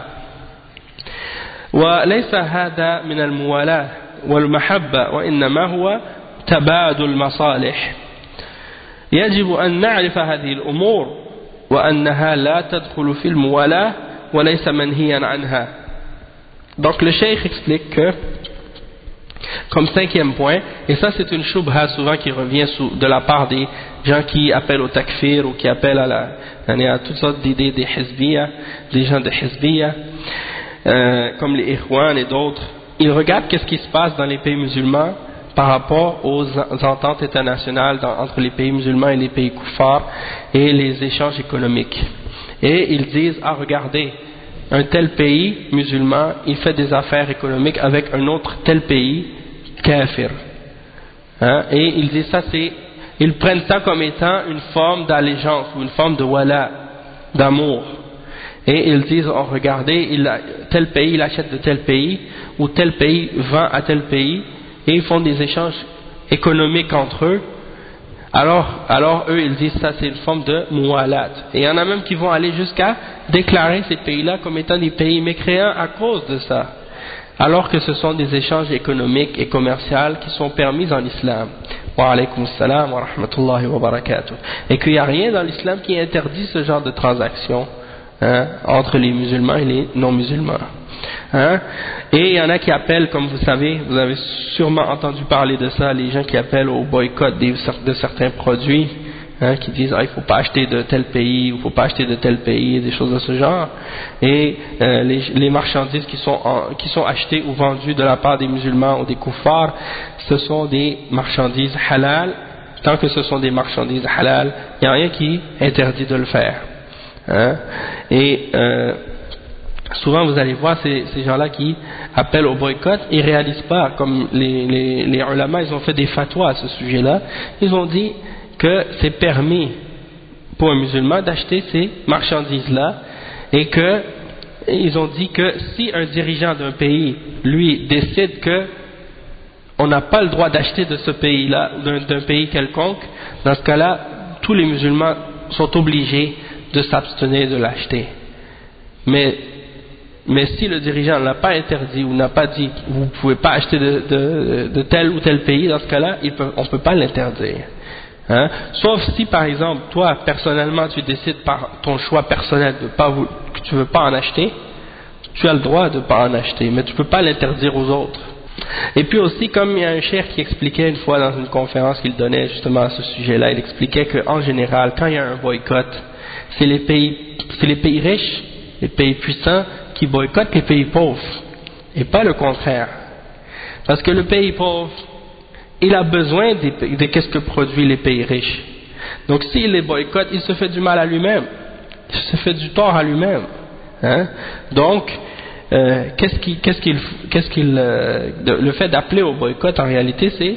وليس هذا من الموالاة والمحبة وإنما هو تبادل مصالح. يجب أن نعرف هذه الأمور وأنها لا تدخل في الموالاة وليس منهيا عنها. Donc le cheikh explique que comme cinquième point, et ça c'est une shubha souvent qui revient sous, de la part des gens qui appellent au takfir ou qui appellent à, la, à toutes sortes d'idées des hizbiyya, des gens de hizbiyya, euh, comme les Ikhwan et d'autres. Ils regardent qu'est-ce qui se passe dans les pays musulmans par rapport aux ententes internationales dans, entre les pays musulmans et les pays kuffars et les échanges économiques. Et ils disent, ah regardez, un tel pays musulman, il fait des affaires économiques avec un autre tel pays kafir. Hein? Et ils disent ça, c'est, ils prennent ça comme étant une forme d'allégeance ou une forme de wala, d'amour. Et ils disent, oh regardez, il a, tel pays il achète de tel pays, ou tel pays vend à tel pays, et ils font des échanges économiques entre eux. Alors, alors eux ils disent ça c'est une forme de muwalat. Et il y en a même qui vont aller jusqu'à déclarer ces pays-là comme étant des pays mécréants à cause de ça, alors que ce sont des échanges économiques et commerciaux qui sont permis en islam. Wa alaykum salam wa rahmatullahi wa barakatuh. Et qu'il n'y a rien dans l'islam qui interdit ce genre de transactions, hein, entre les musulmans et les non-musulmans. Hein? Et il y en a qui appellent, comme vous savez, vous avez sûrement entendu parler de ça, les gens qui appellent au boycott des, de certains produits, hein, qui disent ah, il ne faut pas acheter de tel pays, il ne faut pas acheter de tel pays, des choses de ce genre. Et euh, les, les marchandises qui sont, en, qui sont achetées ou vendues de la part des musulmans ou des kuffars, ce sont des marchandises halal. Tant que ce sont des marchandises halal, il n'y a rien qui interdit de le faire. Hein? Et euh, souvent vous allez voir ces, ces gens-là qui appellent au boycott, ils ne réalisent pas, comme les, les, les ulama, ils ont fait des fatwas à ce sujet-là, ils ont dit que c'est permis pour un musulman d'acheter ces marchandises-là, et que ils ont dit que si un dirigeant d'un pays, lui, décide que on n'a pas le droit d'acheter de ce pays-là, d'un, d'un pays quelconque, dans ce cas-là, tous les musulmans sont obligés de s'abstenir de l'acheter. Mais, mais si le dirigeant ne l'a pas interdit ou n'a pas dit vous ne pouvez pas acheter de, de, de tel ou tel pays, dans ce cas-là, il peut, on ne peut pas l'interdire. Hein? Sauf si par exemple, toi personnellement, tu décides par ton choix personnel de pas vous, que tu ne veux pas en acheter, tu as le droit de ne pas en acheter, mais tu ne peux pas l'interdire aux autres. Et puis aussi, comme il y a un cheikh qui expliquait une fois dans une conférence qu'il donnait justement à ce sujet-là, il expliquait qu'en général, quand il y a un boycott, c'est les pays, c'est les pays riches, les pays puissants qui boycottent les pays pauvres, et pas le contraire. Parce que le pays pauvre, il a besoin de, de qu'est-ce que produisent les pays riches. Donc s'il les boycotte, il se fait du mal à lui-même, il se fait du tort à lui-même. Hein? Donc, euh, qu'est-ce qu'il, qu'est-ce qu'il, qu'est-ce qu'il, euh, de, le fait d'appeler au boycott en réalité, c'est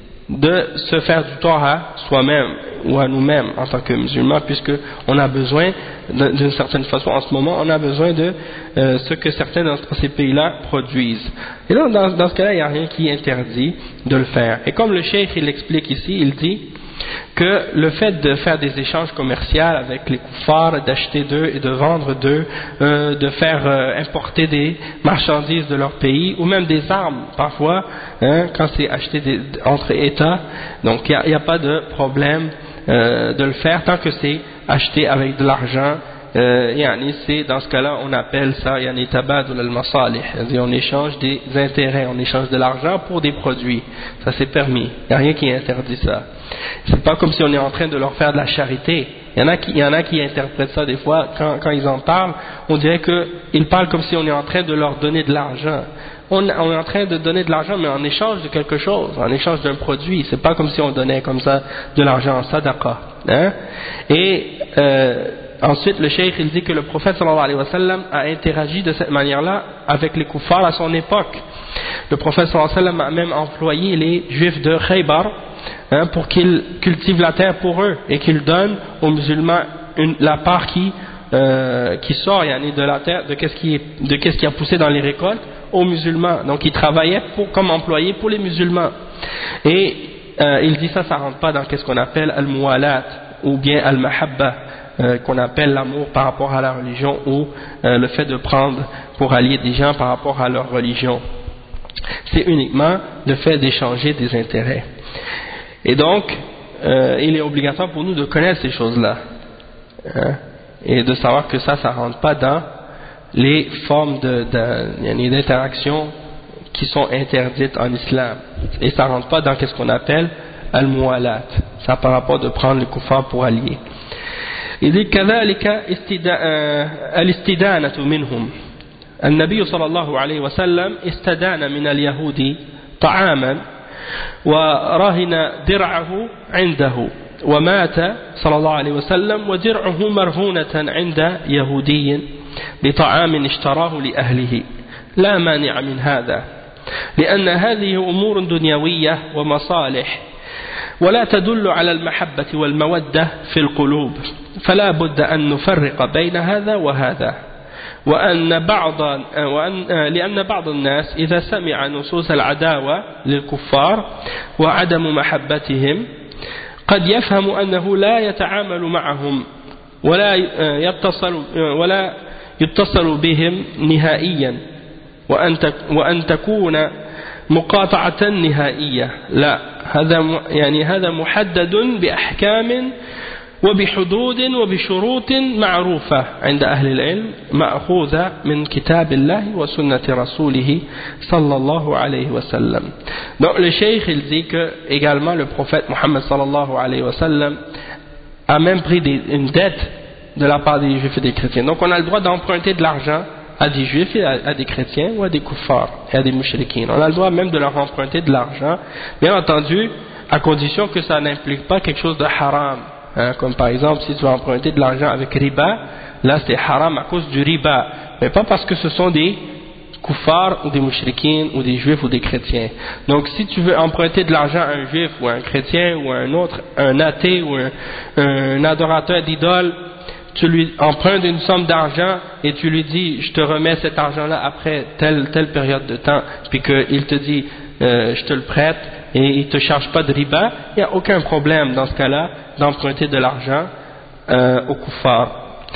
de se faire du tort à soi-même ou à nous-mêmes en tant que musulmans, puisque on a besoin, d'une certaine façon, en ce moment, on a besoin de euh, ce que certains de ces pays-là produisent. Et là, dans, dans ce cas-là, il n'y a rien qui interdit de le faire. Et comme le cheikh il l'explique ici, il dit que le fait de faire des échanges commerciaux avec les kuffars, d'acheter d'eux et de vendre d'eux, euh, de faire euh, importer des marchandises de leur pays, ou même des armes parfois, hein, quand c'est acheté des, entre États, donc il n'y a, a pas de problème euh, de le faire tant que c'est acheté avec de l'argent. Euh, yani c'est dans ce cas-là on appelle ça yani tabadul al-masalih, c'est-à-dire on échange des intérêts, on échange de l'argent pour des produits, ça c'est permis, il n'y a rien qui interdit ça. C'est pas comme si on est en train de leur faire de la charité. Il y en a qui, il y en a qui interprètent ça des fois quand, quand ils en parlent, on dirait qu'ils parlent comme si on est en train de leur donner de l'argent. On, on est en train de donner de l'argent mais en échange de quelque chose, en échange d'un produit. C'est pas comme si on donnait comme ça de l'argent en sadaqa. Hein? Et euh, ensuite, le cheikh il dit que le prophète sallallahu alayhi wa sallam a interagi de cette manière-là avec les kuffars à son époque. Le prophète sallallahu alayhi wa sallam a même employé les juifs de Khaybar hein, pour qu'ils cultivent la terre pour eux et qu'ils donnent aux musulmans une, la part qui, euh, qui sort yani, de la terre, de qu'est-ce qui, est, de qu'est-ce qui a poussé dans les récoltes aux musulmans. Donc ils travaillaient pour, comme employés pour les musulmans. Et euh, il dit ça, ça rentre pas dans qu'est-ce qu'on appelle al-muwalat ou bien al-mahabba. Euh, qu'on appelle l'amour par rapport à la religion ou euh, le fait de prendre pour allier des gens par rapport à leur religion. C'est uniquement le fait d'échanger des intérêts. Et donc, euh, il est obligatoire pour nous de connaître ces choses-là hein, et de savoir que ça, ça ne rentre pas dans les formes de, de, d'interaction qui sont interdites en islam. Et ça ne rentre pas dans ce qu'on appelle al-muwalat. Ça par rapport de prendre les kuffars pour allier. Il dit كذلك الاستدانة منهم النبي صلى الله عليه وسلم استدان من اليهود طعاما ورهن درعه عنده ومات صلى الله عليه وسلم ودرعه مرهونة عند يهودي بطعام اشتراه لأهله لا مانع من هذا لأن هذه أمور دنيوية ومصالح ولا تدل على المحبة والمودة في القلوب فلا بد أن نفرق بين هذا وهذا وأن بعض وأن لأن بعض الناس إذا سمع نصوص العداوة للكفار وعدم محبتهم قد يفهم أنه لا يتعامل معهم ولا يتصل ولا يتصل بهم نهائيا وأن وأن تكون مقاطعة نهائية لا هذا يعني هذا محدد بأحكام وبحدود وبشروط معروفة عند أهل العلم مأخوذة من كتاب الله وسنة رسوله صلى الله عليه وسلم. Donc le cheikh il dit que également le prophète Mohammed sallallahu alayhi wa sallam a même pris des, une dette de la part des juifs et des chrétiens. Donc on a le droit d'emprunter de l'argent à des juifs et à, à des chrétiens ou à des kuffars et à des mushrikines. On a le droit même de leur emprunter de l'argent, bien entendu à condition que ça n'implique pas quelque chose de haram. Hein, comme par exemple si tu vas emprunter de l'argent avec riba, là c'est haram à cause du riba, mais pas parce que ce sont des kuffars ou des mushrikines ou des juifs ou des chrétiens. Donc si tu veux emprunter de l'argent à un juif ou à un chrétien ou à un autre, un athée ou un, un adorateur d'idoles, tu lui empruntes une somme d'argent et tu lui dis je te remets cet argent là après telle, telle période de temps, puis qu'il te dit euh, je te le prête et il ne te charge pas de riba, il n'y a aucun problème dans ce cas-là d'emprunter de l'argent euh, aux kuffars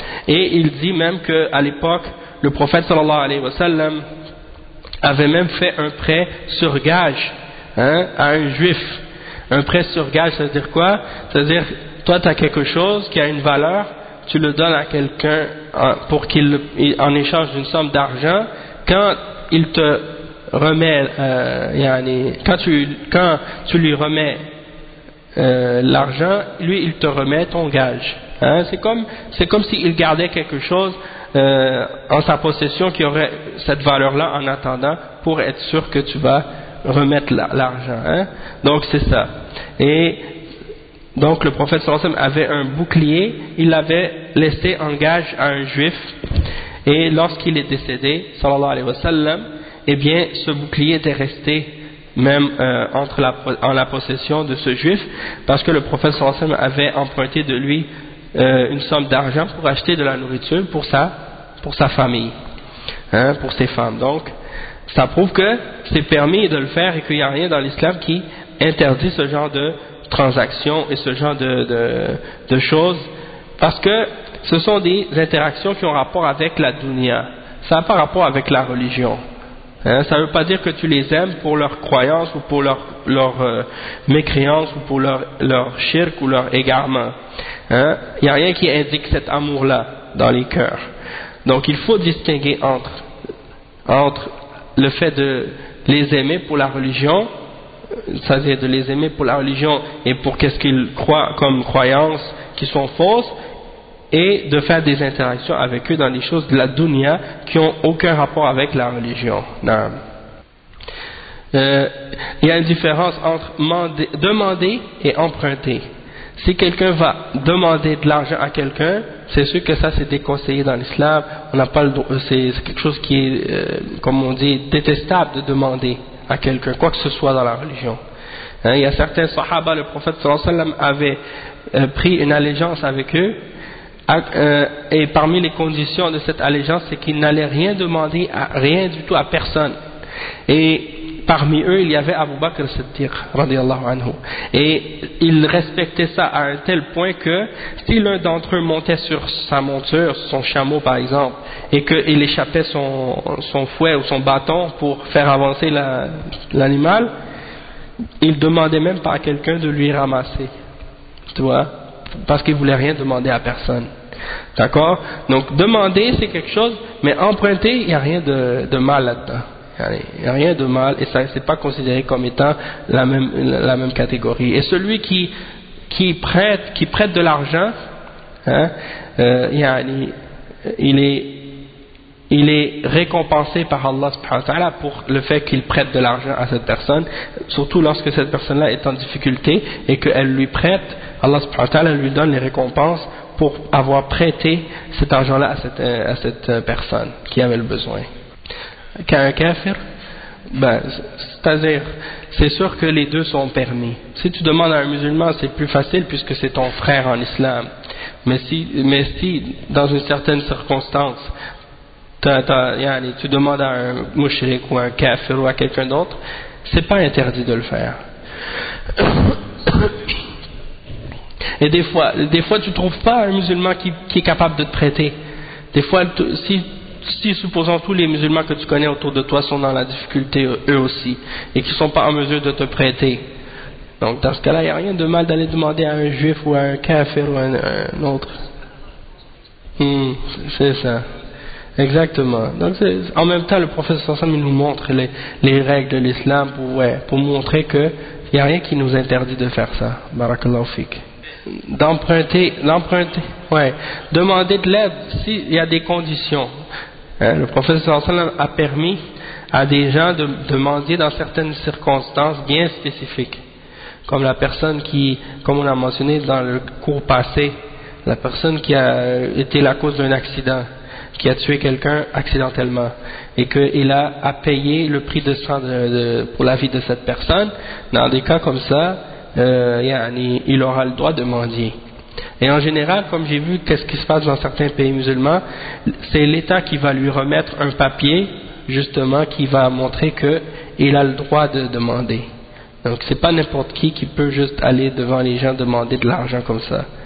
Et il dit même qu'à l'époque, le prophète sallallahu alayhi wa sallam avait même fait un prêt sur gage, hein, à un juif. Un prêt sur gage, ça veut dire quoi? C'est-à-dire, toi tu as quelque chose qui a une valeur, tu le donnes à quelqu'un pour qu'il, en échange d'une somme d'argent, quand il te remet, euh, yani, quand, tu, quand tu lui remets euh, l'argent, lui il te remet ton gage. Hein, c'est comme, c'est comme s'il gardait quelque chose euh, en sa possession qui aurait cette valeur-là en attendant pour être sûr que tu vas remettre l'argent. Hein. Donc c'est ça. Et donc le prophète sallallahu alayhi wa sallam avait un bouclier, il l'avait laissé en gage à un juif, et lorsqu'il est décédé, sallallahu alayhi wa sallam, eh bien ce bouclier était resté même euh, entre la, en la possession de ce juif, parce que le prophète sallallahu alayhi wa sallam avait emprunté de lui euh, une somme d'argent pour acheter de la nourriture pour sa, pour sa famille, hein, pour ses femmes. Donc ça prouve que c'est permis de le faire et qu'il n'y a rien dans l'islam qui interdit ce genre de transactions et ce genre de, de, de choses, parce que ce sont des interactions qui ont rapport avec la dunya, ça n'a pas rapport avec la religion. Hein, ça ne veut pas dire que tu les aimes pour leur croyance ou pour leur, leur euh, mécréance ou pour leur, leur shirk ou leur égarement. Hein, il n'y a rien qui indique cet amour-là dans les cœurs. Donc il faut distinguer entre, entre le fait de les aimer pour la religion, c'est-à-dire de les aimer pour la religion et pour qu'est-ce qu'ils croient comme croyances qui sont fausses, et de faire des interactions avec eux dans les choses de la dunya qui n'ont aucun rapport avec la religion. Non. Euh, il y a une différence entre demander, demander et emprunter. Si quelqu'un va demander de l'argent à quelqu'un, c'est sûr que ça c'est déconseillé dans l'islam. On n'a pas le droit, c'est quelque chose qui est, euh, comme on dit, détestable de demander à quelqu'un, quoi que ce soit dans la religion. Hein, il y a certains sahaba, le prophète sallallahu alayhi wa sallam avait euh, pris une allégeance avec eux, euh, et parmi les conditions de cette allégeance, c'est qu'il n'allait rien demander à rien du tout à personne. Et parmi eux, il y avait Abu Bakr as-Siddiq, radiyallahu anhu. Et il respectait ça à un tel point que si l'un d'entre eux montait sur sa monture, son chameau par exemple, et qu'il échappait son, son fouet ou son bâton pour faire avancer l'animal, la, il demandait même pas à quelqu'un de lui ramasser. Tu vois, parce qu'il voulait rien demander à personne. D'accord? Donc demander c'est quelque chose, mais emprunter, il n'y a rien de, de mal là-dedans. Il n'y a rien de mal et ça c'est pas considéré comme étant la même, la même catégorie. Et celui qui, qui, prête, qui prête de l'argent, hein, euh, il est, il est récompensé par Allah subhanahu wa ta'ala pour le fait qu'il prête de l'argent à cette personne, surtout lorsque cette personne-là est en difficulté et qu'elle lui prête, Allah subhanahu wa ta'ala lui donne les récompenses pour avoir prêté cet argent-là à cette, à cette personne qui avait le besoin. Qu'un kafir, ben, c'est-à-dire, c'est sûr que les deux sont permis. Si tu demandes à un musulman, c'est plus facile puisque c'est ton frère en islam. Mais si, mais si dans une certaine circonstance, t'as, t'as, yani, tu demandes à un mushrik ou un kafir ou à quelqu'un d'autre, c'est pas interdit de le faire. Et des fois, des fois tu trouves pas un musulman qui, qui est capable de te prêter. Des fois, si Si, supposons tous les musulmans que tu connais autour de toi sont dans la difficulté eux aussi et qui ne sont pas en mesure de te prêter, donc dans ce cas-là il n'y a rien de mal d'aller demander à un juif ou à un kafir ou à un, un autre. Hmm, c'est ça, exactement. Donc en même temps le prophète sallallahu alayhi wa sallam nous montre les, les règles de l'islam pour, ouais, pour montrer qu'il n'y a rien qui nous interdit de faire ça. Barakallahu fik. D'emprunter, d'emprunter, ouais, demander de l'aide s'il y a des conditions. Hein, le prophète sallallahu alayhi wa sallam a permis à des gens de demander dans certaines circonstances bien spécifiques, comme la personne qui, comme on a mentionné dans le cours passé, la personne qui a été la cause d'un accident, qui a tué quelqu'un accidentellement, et qu'il a à payer le prix de sang de, de, pour la vie de cette personne. Dans des cas comme ça, euh, yani, il aura le droit de mendier. Et en général, comme j'ai vu qu'est-ce qui se passe dans certains pays musulmans, c'est l'État qui va lui remettre un papier justement qui va montrer qu'il a le droit de demander. Donc c'est pas n'importe qui qui peut juste aller devant les gens demander de l'argent comme ça.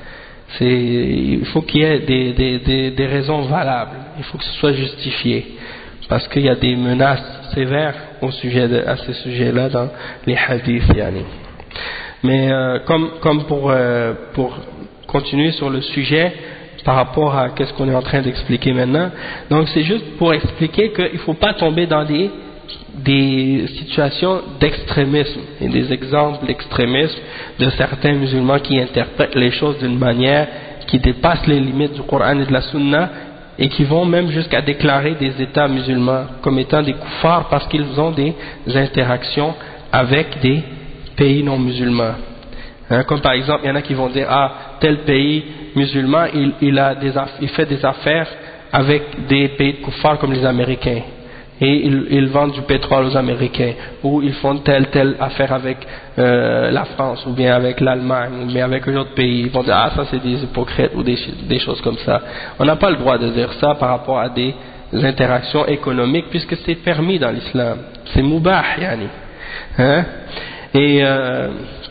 C'est, il faut qu'il y ait des, des, des, des raisons valables, il faut que ce soit justifié, parce qu'il y a des menaces sévères au sujet de, à ce sujet-là dans les hadiths. Yani. Mais euh, comme, comme pour, euh, pour continuer sur le sujet par rapport à ce qu'on est en train d'expliquer maintenant, donc c'est juste pour expliquer qu'il ne faut pas tomber dans des des situations d'extrémisme et des exemples d'extrémisme de certains musulmans qui interprètent les choses d'une manière qui dépasse les limites du Coran et de la Sunna et qui vont même jusqu'à déclarer des États musulmans comme étant des kuffars parce qu'ils ont des interactions avec des pays non musulmans. Hein, comme par exemple, il y en a qui vont dire ah tel pays musulman il, il, a des, il fait des affaires avec des pays de kuffars comme les Américains. Et ils, ils vendent du pétrole aux Américains, ou ils font telle telle affaire avec euh, la France, ou bien avec l'Allemagne, ou bien avec un autre pays. Ils vont dire ah ça c'est des hypocrites ou des, des choses comme ça. On n'a pas le droit de dire ça par rapport à des interactions économiques, puisque c'est permis dans l'islam. C'est mubah, yani. Hein? Et euh,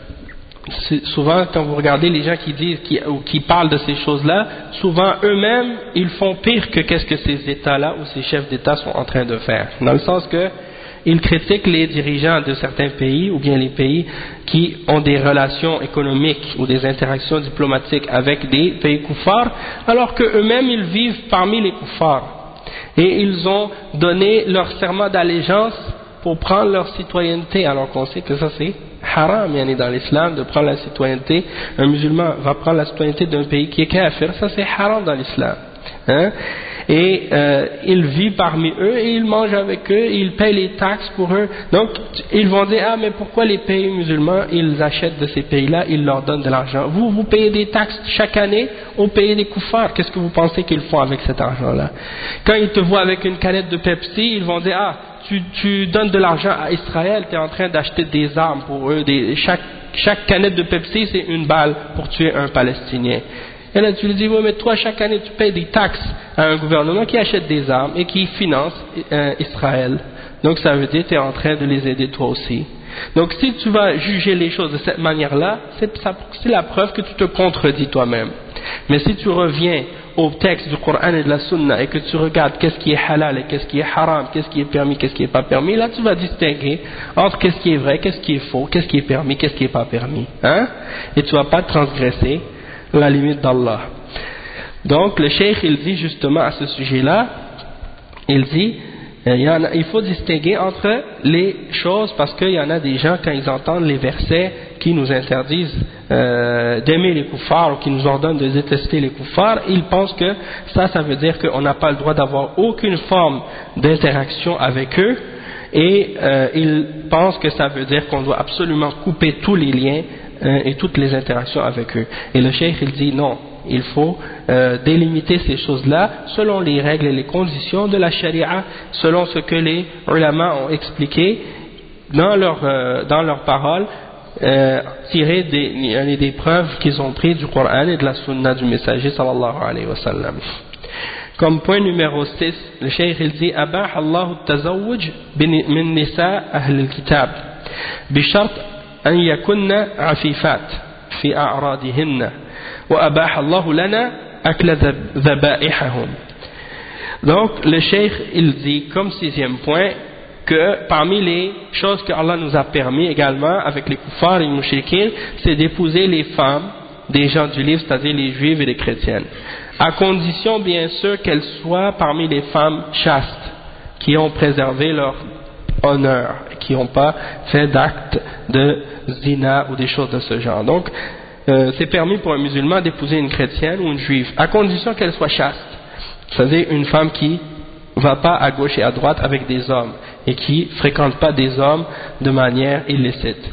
souvent quand vous regardez les gens qui disent qui, ou qui parlent de ces choses-là, souvent eux-mêmes ils font pire que qu'est-ce que ces États-là ou ces chefs d'État sont en train de faire, dans le sens que ils critiquent les dirigeants de certains pays ou bien les pays qui ont des relations économiques ou des interactions diplomatiques avec des pays kuffars, alors que eux-mêmes ils vivent parmi les kuffars et ils ont donné leur serment d'allégeance pour prendre leur citoyenneté, alors qu'on sait que ça c'est haram, yani dans l'islam, de prendre la citoyenneté. Un musulman va prendre la citoyenneté d'un pays qui est kafir, ça c'est haram dans l'islam. Hein? Et euh, il vit parmi eux et il mange avec eux, et il paye les taxes pour eux. Donc ils vont dire ah mais pourquoi les pays musulmans ils achètent de ces pays-là, ils leur donnent de l'argent. Vous vous payez des taxes chaque année au pays des kuffars. Qu'est-ce que vous pensez qu'ils font avec cet argent-là? Quand ils te voient avec une canette de Pepsi, ils vont dire ah tu, tu donnes de l'argent à Israël, tu es en train d'acheter des armes pour eux, des, chaque, chaque canette de Pepsi c'est une balle pour tuer un Palestinien. Et là tu lui dis oui mais toi chaque année tu payes des taxes à un gouvernement qui achète des armes et qui finance euh, Israël, donc ça veut dire que tu es en train de les aider toi aussi. Donc si tu vas juger les choses de cette manière là, c'est, ça, c'est la preuve que tu te contredis toi-même. Mais si tu reviens au texte du Coran et de la Sunna et que tu regardes qu'est-ce qui est halal et qu'est-ce qui est haram, qu'est-ce qui est permis, qu'est-ce qui n'est pas permis, là tu vas distinguer entre qu'est-ce qui est vrai, qu'est-ce qui est faux, qu'est-ce qui est permis, qu'est-ce qui n'est pas permis, hein? Et tu ne vas pas transgresser la limite d'Allah. Donc le cheikh il dit justement à ce sujet-là, il dit il, y en a, il faut distinguer entre les choses, parce qu'il y en a des gens quand ils entendent les versets qui nous interdisent euh, d'aimer les kuffars ou qui nous ordonnent de détester les kuffars, ils pensent que ça, ça veut dire qu'on n'a pas le droit d'avoir aucune forme d'interaction avec eux, et euh, ils pensent que ça veut dire qu'on doit absolument couper tous les liens euh, et toutes les interactions avec eux. Et le cheikh il dit non, il faut euh, délimiter ces choses-là selon les règles et les conditions de la charia, selon ce que les ulama ont expliqué dans leurs euh, dans leurs paroles, euh, tirées des, des preuves qu'ils ont prises du Coran et de la Sunna du messager sallallahu alayhi wa sallam. Comme point numéro six, le cheikh il dit abah Allahu tazawwuj min nisa ahl al-kitab bishart an yakunna afifat fi a'radihinna wa abah Allahu lana akla dhabaihahum. Donc le cheikh il dit comme sixième point que parmi les choses que Allah nous a permis également avec les kuffars et les mouchriquins, c'est d'épouser les femmes des gens du livre, c'est-à-dire les juifs et les chrétiennes, à condition bien sûr qu'elles soient parmi les femmes chastes qui ont préservé leur honneur, qui n'ont pas fait d'actes de zina ou des choses de ce genre. Donc euh, c'est permis pour un musulman d'épouser une chrétienne ou une juive à condition qu'elle soit chaste, c'est-à-dire une femme qui ne va pas à gauche et à droite avec des hommes et qui ne fréquente pas des hommes de manière illicite.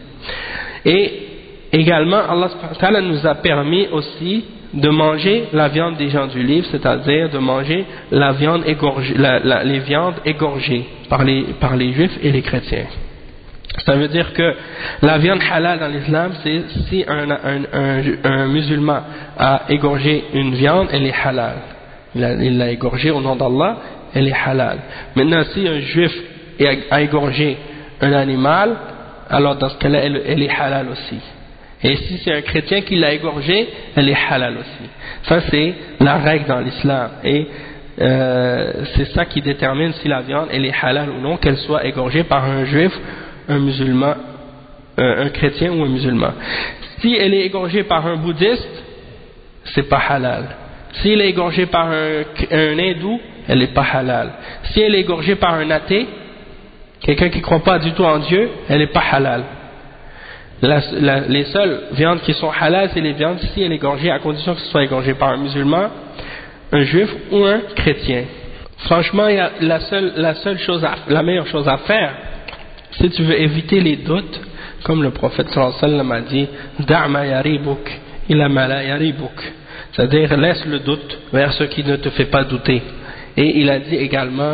Et également Allah subhanahu wa ta'ala nous a permis aussi de manger la viande des gens du livre, c'est-à-dire de manger la viande égorgée, la, la, les viandes égorgées par les, par les juifs et les chrétiens. Ça veut dire que la viande halal dans l'islam, c'est si un, un, un, un musulman a égorgé une viande, elle est halal. Il l'a égorgée au nom d'Allah, elle est halal. Maintenant, si un juif a égorgé un animal, alors dans ce cas-là, elle, elle est halal aussi. Et si c'est un chrétien qui l'a égorgée, elle est halal aussi. Ça c'est la règle dans l'islam. Et euh, c'est ça qui détermine si la viande elle est halal ou non, qu'elle soit égorgée par un juif, un musulman, euh, un chrétien ou un musulman. Si elle est égorgée par un bouddhiste, c'est pas halal. Si elle est égorgée par un, un hindou, elle n'est pas halal. Si elle est égorgée par un athée, quelqu'un qui ne croit pas du tout en Dieu, elle n'est pas halal. La, la, les seules viandes qui sont halal, c'est les viandes si elle est égorgée, à condition que ce soit égorgée par un musulman, un juif ou un chrétien. Franchement, il y a la seule, la seule chose, à, la meilleure chose à faire, si tu veux éviter les doutes, comme le prophète sallallahu alayhi wa sallam a dit, da'ma yaribuk ila ma la yaribuk, c'est-à-dire laisse le doute vers ce qui ne te fait pas douter. Et il a dit également,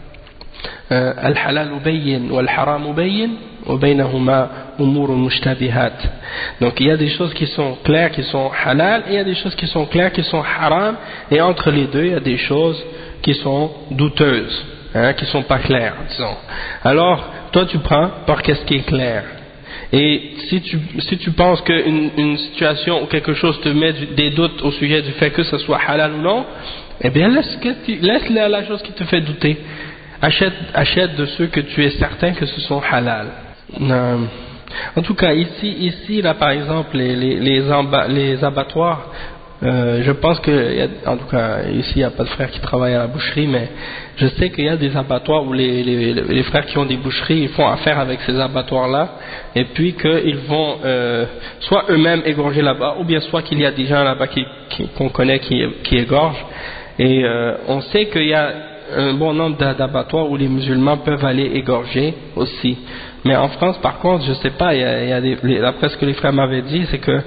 al-halal bayyin wal-haram bayyin wa baynahuma umur mushtabihat. Donc il y a des choses qui sont claires qui sont halal et il y a des choses qui sont claires qui sont haram, et entre les deux il y a des choses qui sont douteuses, hein, qui sont pas claires, disons. Alors toi tu prends par qu'est-ce qui est clair. Et si tu, si tu penses qu'une une situation ou quelque chose te met du, des doutes au sujet du fait que ce soit halal ou non, eh bien laisse, laisse la, la chose qui te fait douter. Achète, achète de ceux que tu es certain que ce sont halal. Euh, en tout cas, ici, ici là par exemple, les, les, les, amba, les abattoirs, euh, je pense que, en tout cas, ici il n'y a pas de frères qui travaillent à la boucherie, mais je sais qu'il y a des abattoirs où les, les, les frères qui ont des boucheries, ils font affaire avec ces abattoirs-là, et puis qu'ils vont euh, soit eux-mêmes égorger là-bas, ou bien soit qu'il y a des gens là-bas qui, qui, qu'on connaît qui, qui égorgent, et euh, on sait qu'il y a un bon nombre d'abattoirs où les musulmans peuvent aller égorger aussi. Mais en France, par contre, je sais pas, il y a, il y a des, les, d'après ce que les frères m'avaient dit, c'est que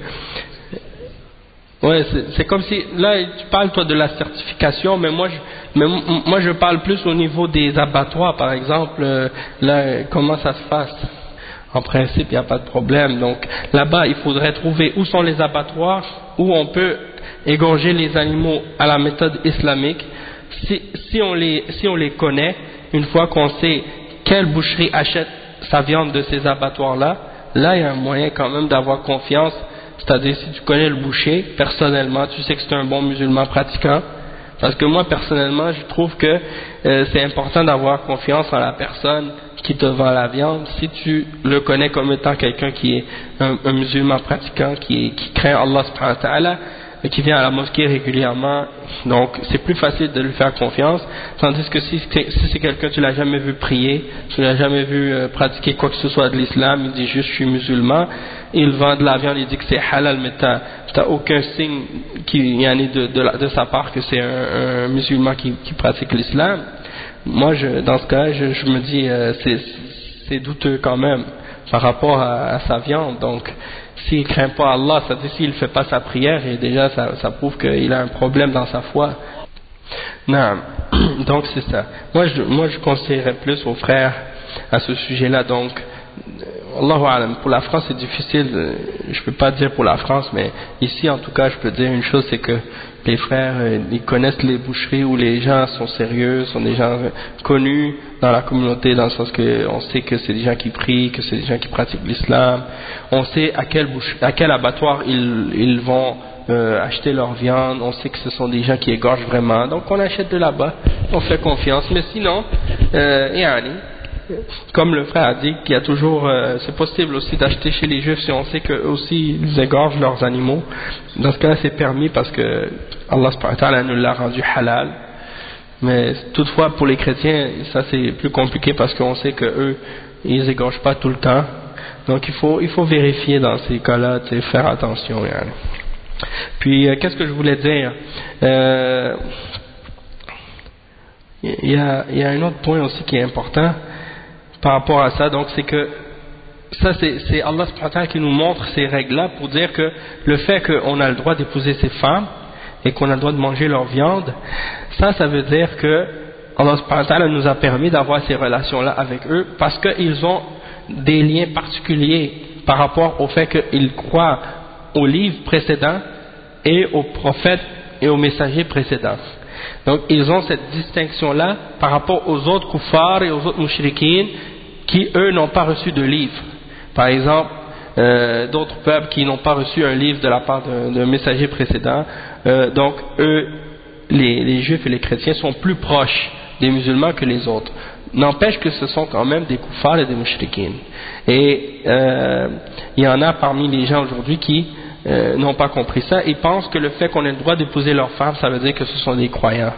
ouais, c'est comme si, là tu parles toi de la certification, mais moi je, mais moi je parle plus au niveau des abattoirs, par exemple, euh, là comment ça se passe. En principe il n'y a pas de problème, donc là-bas il faudrait trouver où sont les abattoirs où on peut égorger les animaux à la méthode islamique. Si, si, on les, si on les connaît, une fois qu'on sait quelle boucherie achète sa viande de ces abattoirs-là, là il y a un moyen quand même d'avoir confiance. C'est-à-dire, si tu connais le boucher, personnellement, tu sais que c'est un bon musulman pratiquant. Parce que moi, personnellement, je trouve que euh, c'est important d'avoir confiance en la personne qui te vend la viande. Si tu le connais comme étant quelqu'un qui est un, un musulman pratiquant, qui, est, qui craint Allah subhanahu wa ta'ala, et qui vient à la mosquée régulièrement, donc c'est plus facile de lui faire confiance. Tandis que si, si c'est quelqu'un, tu l'as jamais vu prier, tu l'as jamais vu euh, pratiquer quoi que ce soit de l'islam, il dit juste je suis musulman, il vend de la viande, il dit que c'est halal, mais t'as, t'as aucun signe qui y en est de, de, la, de sa part que c'est un, un musulman qui, qui pratique l'islam. Moi, je, dans ce cas, je, je me dis euh, c'est, c'est douteux quand même par rapport à, à sa viande. Donc s'il ne craint pas Allah, ça veut dire s'il ne fait pas sa prière, et déjà ça, ça prouve qu'il a un problème dans sa foi. Non. Donc c'est ça. Moi je, moi je conseillerais plus aux frères à ce sujet-là. Donc, Allahu A'lam, pour la France c'est difficile, je ne peux pas dire pour la France, mais ici en tout cas je peux dire une chose, c'est que les frères ils connaissent les boucheries où les gens sont sérieux, sont des gens connus dans la communauté, dans le sens que on sait que c'est des gens qui prient, que c'est des gens qui pratiquent l'islam, on sait à quel, bouche, à quel abattoir ils, ils vont euh, acheter leur viande, on sait que ce sont des gens qui égorgent vraiment, donc on achète de là-bas, on fait confiance. Mais sinon, euh, yani, comme le frère a dit, qu'il y a toujours, euh, c'est possible aussi d'acheter chez les juifs si on sait qu'eux aussi ils égorgent leurs animaux. Dans ce cas-là, c'est permis parce que Allah subhanahu wa ta'ala nous l'a rendu halal. Mais toutefois, pour les chrétiens, ça c'est plus compliqué parce qu'on sait qu'eux, ils égorgent pas tout le temps. Donc il faut, il faut vérifier dans ces cas-là, faire attention. Yani. Puis, euh, qu'est-ce que je voulais dire euh, il y a, il y a un autre point aussi qui est important par rapport à ça, donc c'est que ça c'est, c'est Allah subhanahu wa ta'ala qui nous montre ces règles-là pour dire que le fait qu'on a le droit d'épouser ces femmes et qu'on a le droit de manger leur viande, ça, ça veut dire que Allah subhanahu wa ta'ala nous a permis d'avoir ces relations-là avec eux parce qu'ils ont des liens particuliers par rapport au fait qu'ils croient aux livres précédents et aux prophètes et aux messagers précédents. Donc ils ont cette distinction-là par rapport aux autres kuffars et aux autres mushrikines qui eux n'ont pas reçu de livre. Par exemple, euh, d'autres peuples qui n'ont pas reçu un livre de la part d'un, d'un messager précédent. Euh, donc eux, les, les juifs et les chrétiens sont plus proches des musulmans que les autres. N'empêche que ce sont quand même des kuffars et des mushrikines. Et euh, il y en a parmi les gens aujourd'hui qui euh, n'ont pas compris ça. Ils pensent que le fait qu'on ait le droit d'épouser leurs femmes, ça veut dire que ce sont des croyants.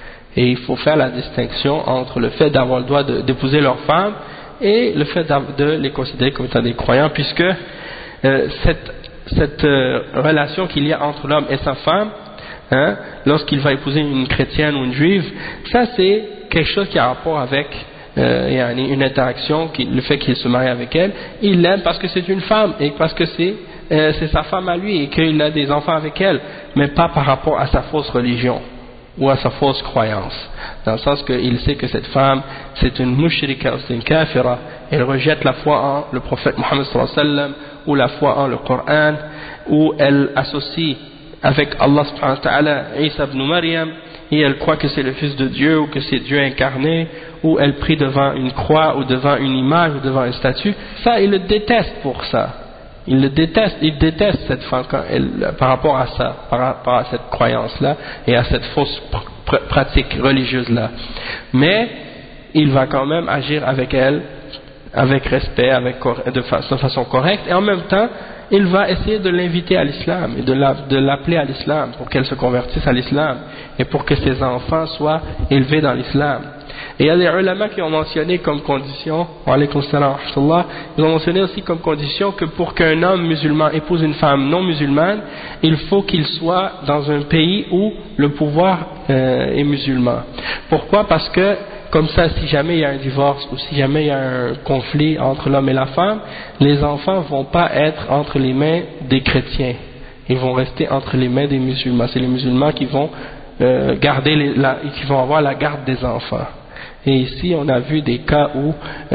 Et il faut faire la distinction entre le fait d'avoir le droit de, d'épouser leurs femmes et le fait de les considérer comme étant des croyants, puisque euh, cette, cette euh, relation qu'il y a entre l'homme et sa femme, hein, lorsqu'il va épouser une chrétienne ou une juive, ça c'est quelque chose qui a rapport avec euh, une interaction, qui, le fait qu'il se marie avec elle. Il l'aime parce que c'est une femme et parce que c'est euh, c'est sa femme à lui et qu'il a des enfants avec elle, mais pas par rapport à sa fausse religion ou à sa fausse croyance, dans le sens qu'il sait que cette femme c'est une mushrika ou c'est une kafira, elle rejette la foi en le prophète Mohammed sallallahu alayhi wa sallam ou la foi en le Coran, ou elle associe avec Allah subhanahu wa ta'ala Isa ibn Maryam et elle croit que c'est le fils de Dieu ou que c'est Dieu incarné, ou elle prie devant une croix ou devant une image ou devant une statue. Ça, il le déteste pour ça. Il le déteste, il déteste cette femme quand elle, par rapport à ça, par rapport à cette croyance-là et à cette fausse pr- pratique religieuse-là. Mais il va quand même agir avec elle, avec respect, avec, de, fa- de façon correcte, et en même temps, il va essayer de l'inviter à l'islam et de, la, de l'appeler à l'islam pour qu'elle se convertisse à l'islam et pour que ses enfants soient élevés dans l'islam. Et il y a des ulama qui ont mentionné comme condition, wa alaykum salam wa rahmatullah, ils ont mentionné aussi comme condition que pour qu'un homme musulman épouse une femme non musulmane, il faut qu'il soit dans un pays où le pouvoir euh, est musulman. Pourquoi? Parce que comme ça, si jamais il y a un divorce ou si jamais il y a un conflit entre l'homme et la femme, les enfants ne vont pas être entre les mains des chrétiens. Ils vont rester entre les mains des musulmans. C'est les musulmans qui vont euh, garder les, la, qui vont avoir la garde des enfants. Et ici, on a vu des cas où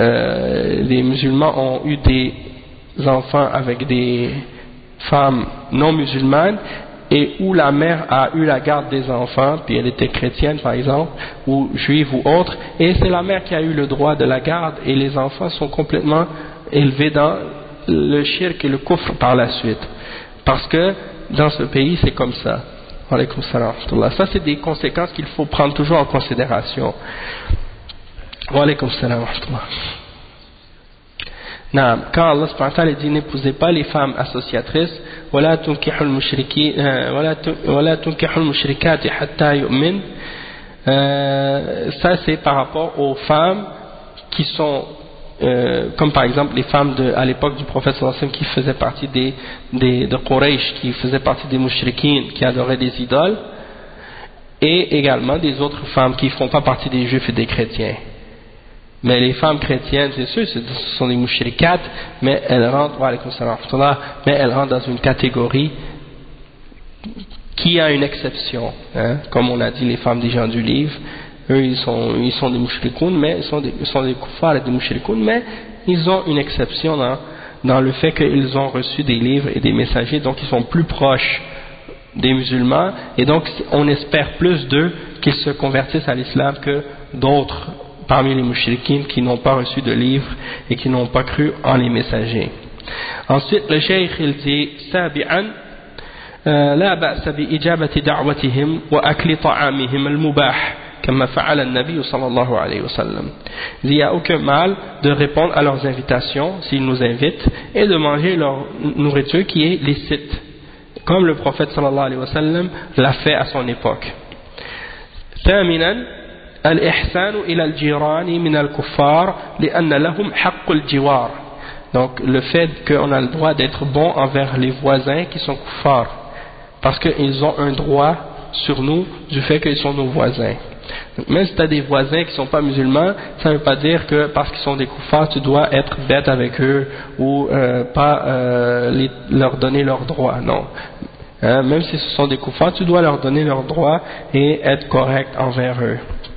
euh, les musulmans ont eu des enfants avec des femmes non musulmanes, et où la mère a eu la garde des enfants, puis elle était chrétienne par exemple, ou juive ou autre, et c'est la mère qui a eu le droit de la garde, et les enfants sont complètement élevés dans le shirk et le kufr par la suite. Parce que dans ce pays c'est comme ça. Wa alaykum salam wa rahmatullah. Ça c'est des conséquences qu'il faut prendre toujours en considération. Wa alaykum salam wa rahmatullah. Non, quand Allah subhanahu wa ta'ala dit n'épousez pas les femmes associatrices, ولا تنكحوا المشركين ولا تنكحوا المشركات حتى يؤمن, ça c'est par rapport aux femmes qui sont euh, comme par exemple les femmes de, à l'époque du prophète sallallahu alayhi wa sallam qui faisaient partie des, des de Quraysh, qui faisaient partie des mushrikines, qui adoraient des idoles, et également des autres femmes qui ne font pas partie des juifs et des chrétiens. Mais les femmes chrétiennes, c'est sûr, ce sont des mouchrikat, mais elles rentrent, mais elles rentrent dans une catégorie qui a une exception, hein. Comme on a dit, les femmes des gens du livre, eux ils sont, ils sont des mouchrikoun, mais ils sont des, ils sont des kuffars et des mouchrikoun, mais ils ont une exception dans, dans le fait qu'ils ont reçu des livres et des messagers, donc ils sont plus proches des musulmans, et donc on espère plus d'eux qu'ils se convertissent à l'islam que d'autres parmi les mouchrikines qui n'ont pas reçu de livres et qui n'ont pas cru en les messagers. Ensuite, le cheikh il dit سابعا لا بأس بإجابة دعوتهم وأكل طعامهم المباح كما فعل النبي صلى الله عليه وسلم. Il n'y a aucun mal de répondre à leurs invitations s'ils nous invitent et de manger leur nourriture qui est licite, comme le prophète sallallahu alayhi wa sallam l'a fait à son époque. ثامنا الإحسان إلى الجيران من الكفار لأن لهم حق الجوار. Donc le fait qu'on a le droit d'être bon envers les voisins qui sont kuffars, parce qu'ils ont un droit sur nous du fait qu'ils sont nos voisins. Donc, même si tu as des voisins qui ne sont pas musulmans, ça ne veut pas dire que parce qu'ils sont des kuffars tu dois être bête avec eux ou euh, pas euh, les, leur donner leurs droits, non. Hein, même si ce sont des kuffars, tu dois leur donner leurs droits et être correct envers eux.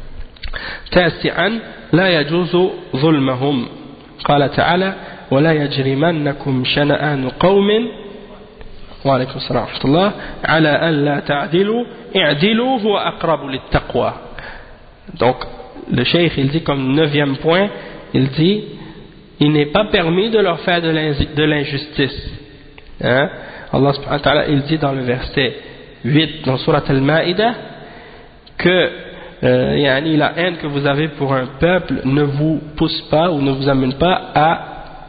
تاسعا لا يجوز ظلمهم قال تعالى ولا يجرمنكم شنآن قوم وعليكم السلام ورحمة الله على أن لا تعدلوا اعدلوا هو أقرب للتقوى. Donc le cheikh il dit comme neuvième point, il dit il n'est pas permis de leur faire de l'injustice. Hein? Allah subhanahu wa ta'ala, il dit dans le verset huit dans Surat Al-Ma'idah que euh, yani, la haine que vous avez pour un peuple ne vous pousse pas ou ne vous amène pas à,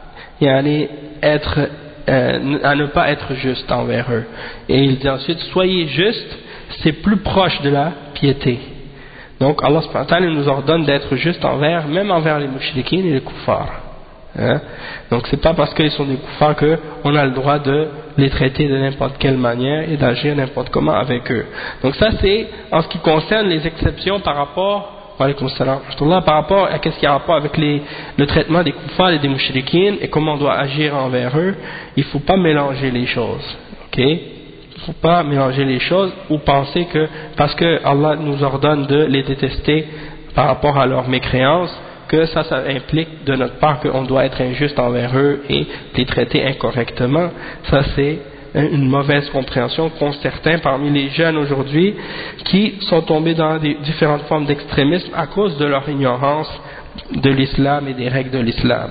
yani, être, euh, à ne pas être juste envers eux. Et il dit ensuite, soyez justes, c'est plus proche de la piété. Donc Allah subhanahu wa ta'ala nous ordonne d'être juste envers, même envers les mouchriquines et les kuffars. Hein? Donc c'est pas parce qu'ils sont des kuffars qu'on a le droit de les traiter de n'importe quelle manière et d'agir n'importe comment avec eux. Donc ça c'est en ce qui concerne les exceptions par rapport par rapport à qu'est-ce qui a rapport avec les, le traitement des kuffars et des mouchriquines et comment on doit agir envers eux. Il ne faut pas mélanger les choses. Ok? Il ne faut pas mélanger les choses ou penser que parce que Allah nous ordonne de les détester par rapport à leur mécréance, que ça, ça implique de notre part qu'on doit être injuste envers eux et les traiter incorrectement. Ça c'est une mauvaise compréhension qu'ont certains parmi les jeunes aujourd'hui qui sont tombés dans des différentes formes d'extrémisme à cause de leur ignorance de l'islam et des règles de l'islam.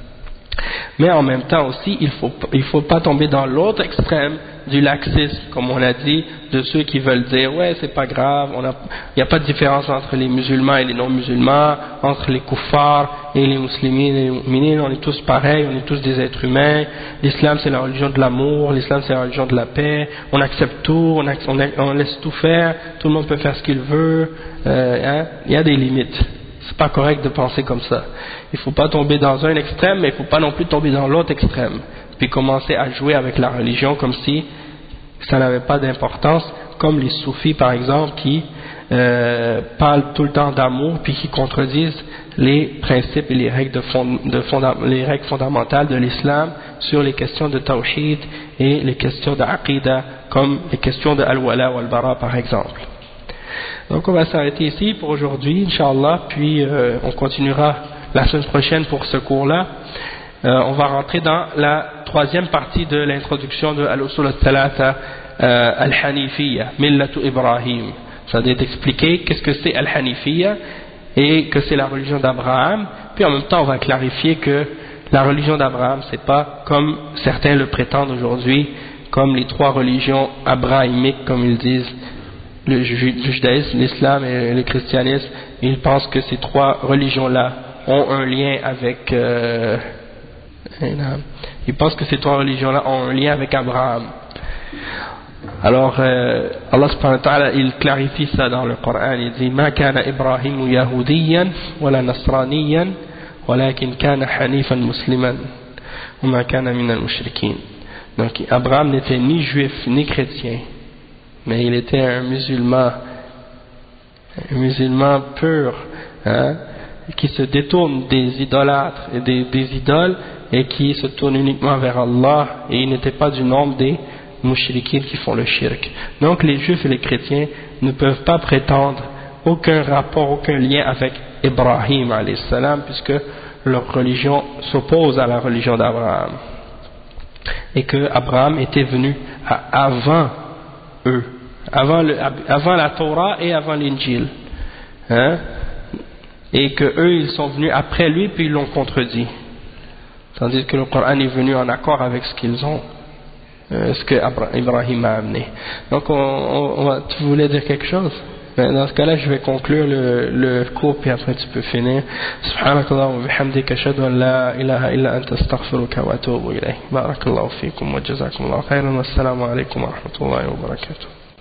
Mais en même temps aussi, il faut, il faut pas tomber dans l'autre extrême du laxisme, comme on a dit, de ceux qui veulent dire ouais c'est pas grave, il n'y a pas de différence entre les musulmans et les non-musulmans, entre les kuffars et les muslimines et les mu'minines, on est tous pareils, on est tous des êtres humains, l'islam c'est la religion de l'amour, l'islam c'est la religion de la paix, on accepte tout, on, accepte, on, on laisse tout faire, tout le monde peut faire ce qu'il veut, euh, hein, il y a des limites. C'est pas correct de penser comme ça. Il faut pas tomber dans un extrême, mais il faut pas non plus tomber dans l'autre extrême. Puis commencer à jouer avec la religion comme si ça n'avait pas d'importance, comme les soufis par exemple qui euh, parlent tout le temps d'amour puis qui contredisent les principes et les règles, de fond, de fonda, les règles fondamentales de l'islam sur les questions de tawhid et les questions d'aqidah comme les questions de al-wala ou al-bara par exemple. Donc on va s'arrêter ici pour aujourd'hui, Inch'Allah, puis euh, on continuera la semaine prochaine pour ce cours-là. Euh, on va rentrer dans la troisième partie de l'introduction de Al-Usul al-Thalatha euh, Al-Hanifiyya, Millatu Ibrahim. Ça doit être expliqué qu'est-ce que c'est Al-Hanifiyya et que c'est la religion d'Abraham. Puis en même temps on va clarifier que la religion d'Abraham c'est pas comme certains le prétendent aujourd'hui, comme les trois religions abrahamiques comme ils disent. Le judaïsme, l'islam et le christianisme, ils pensent que ces trois religions-là ont un lien avec euh, ils pensent que ces trois religions-là ont un lien avec Abraham. Alors euh, Allah subhanahu wa ta'ala il clarifie ça dans le Coran, il dit ma kana Ibrahim yahudiyan wala nasraniyan walakin kana hanifan musliman wa ma kana min al-mushrikin. Donc Abraham n'était ni juif ni chrétien, mais il était un musulman, un musulman pur, hein, qui se détourne des idolâtres et des, des idoles et qui se tourne uniquement vers Allah, et il n'était pas du nombre des mouchriquins qui font le shirk. Donc les juifs et les chrétiens ne peuvent pas prétendre aucun rapport, aucun lien avec Ibrahim alayhi salam, puisque leur religion s'oppose à la religion d'Abraham, et que Abraham était venu à avant eux, avant, le, avant la Torah et avant l'Injil, hein? Et que eux ils sont venus après lui puis ils l'ont contredit, tandis que le Coran est venu en accord avec ce qu'ils ont, euh, ce que Ibrahim a amené. Donc on, on, on va, tu voulais dire quelque chose? Mais dans ce cas-là je vais conclure le, le cours puis après tu peux finir. Subhanakallah wa bihamdika ashhadu an la ilaha illa anta astaghfiruka wa atubu ilayk. Barakallahu fikum wa jazakumullahu khairan wa assalamu alaykum wa rahmatullahi wa barakatuh.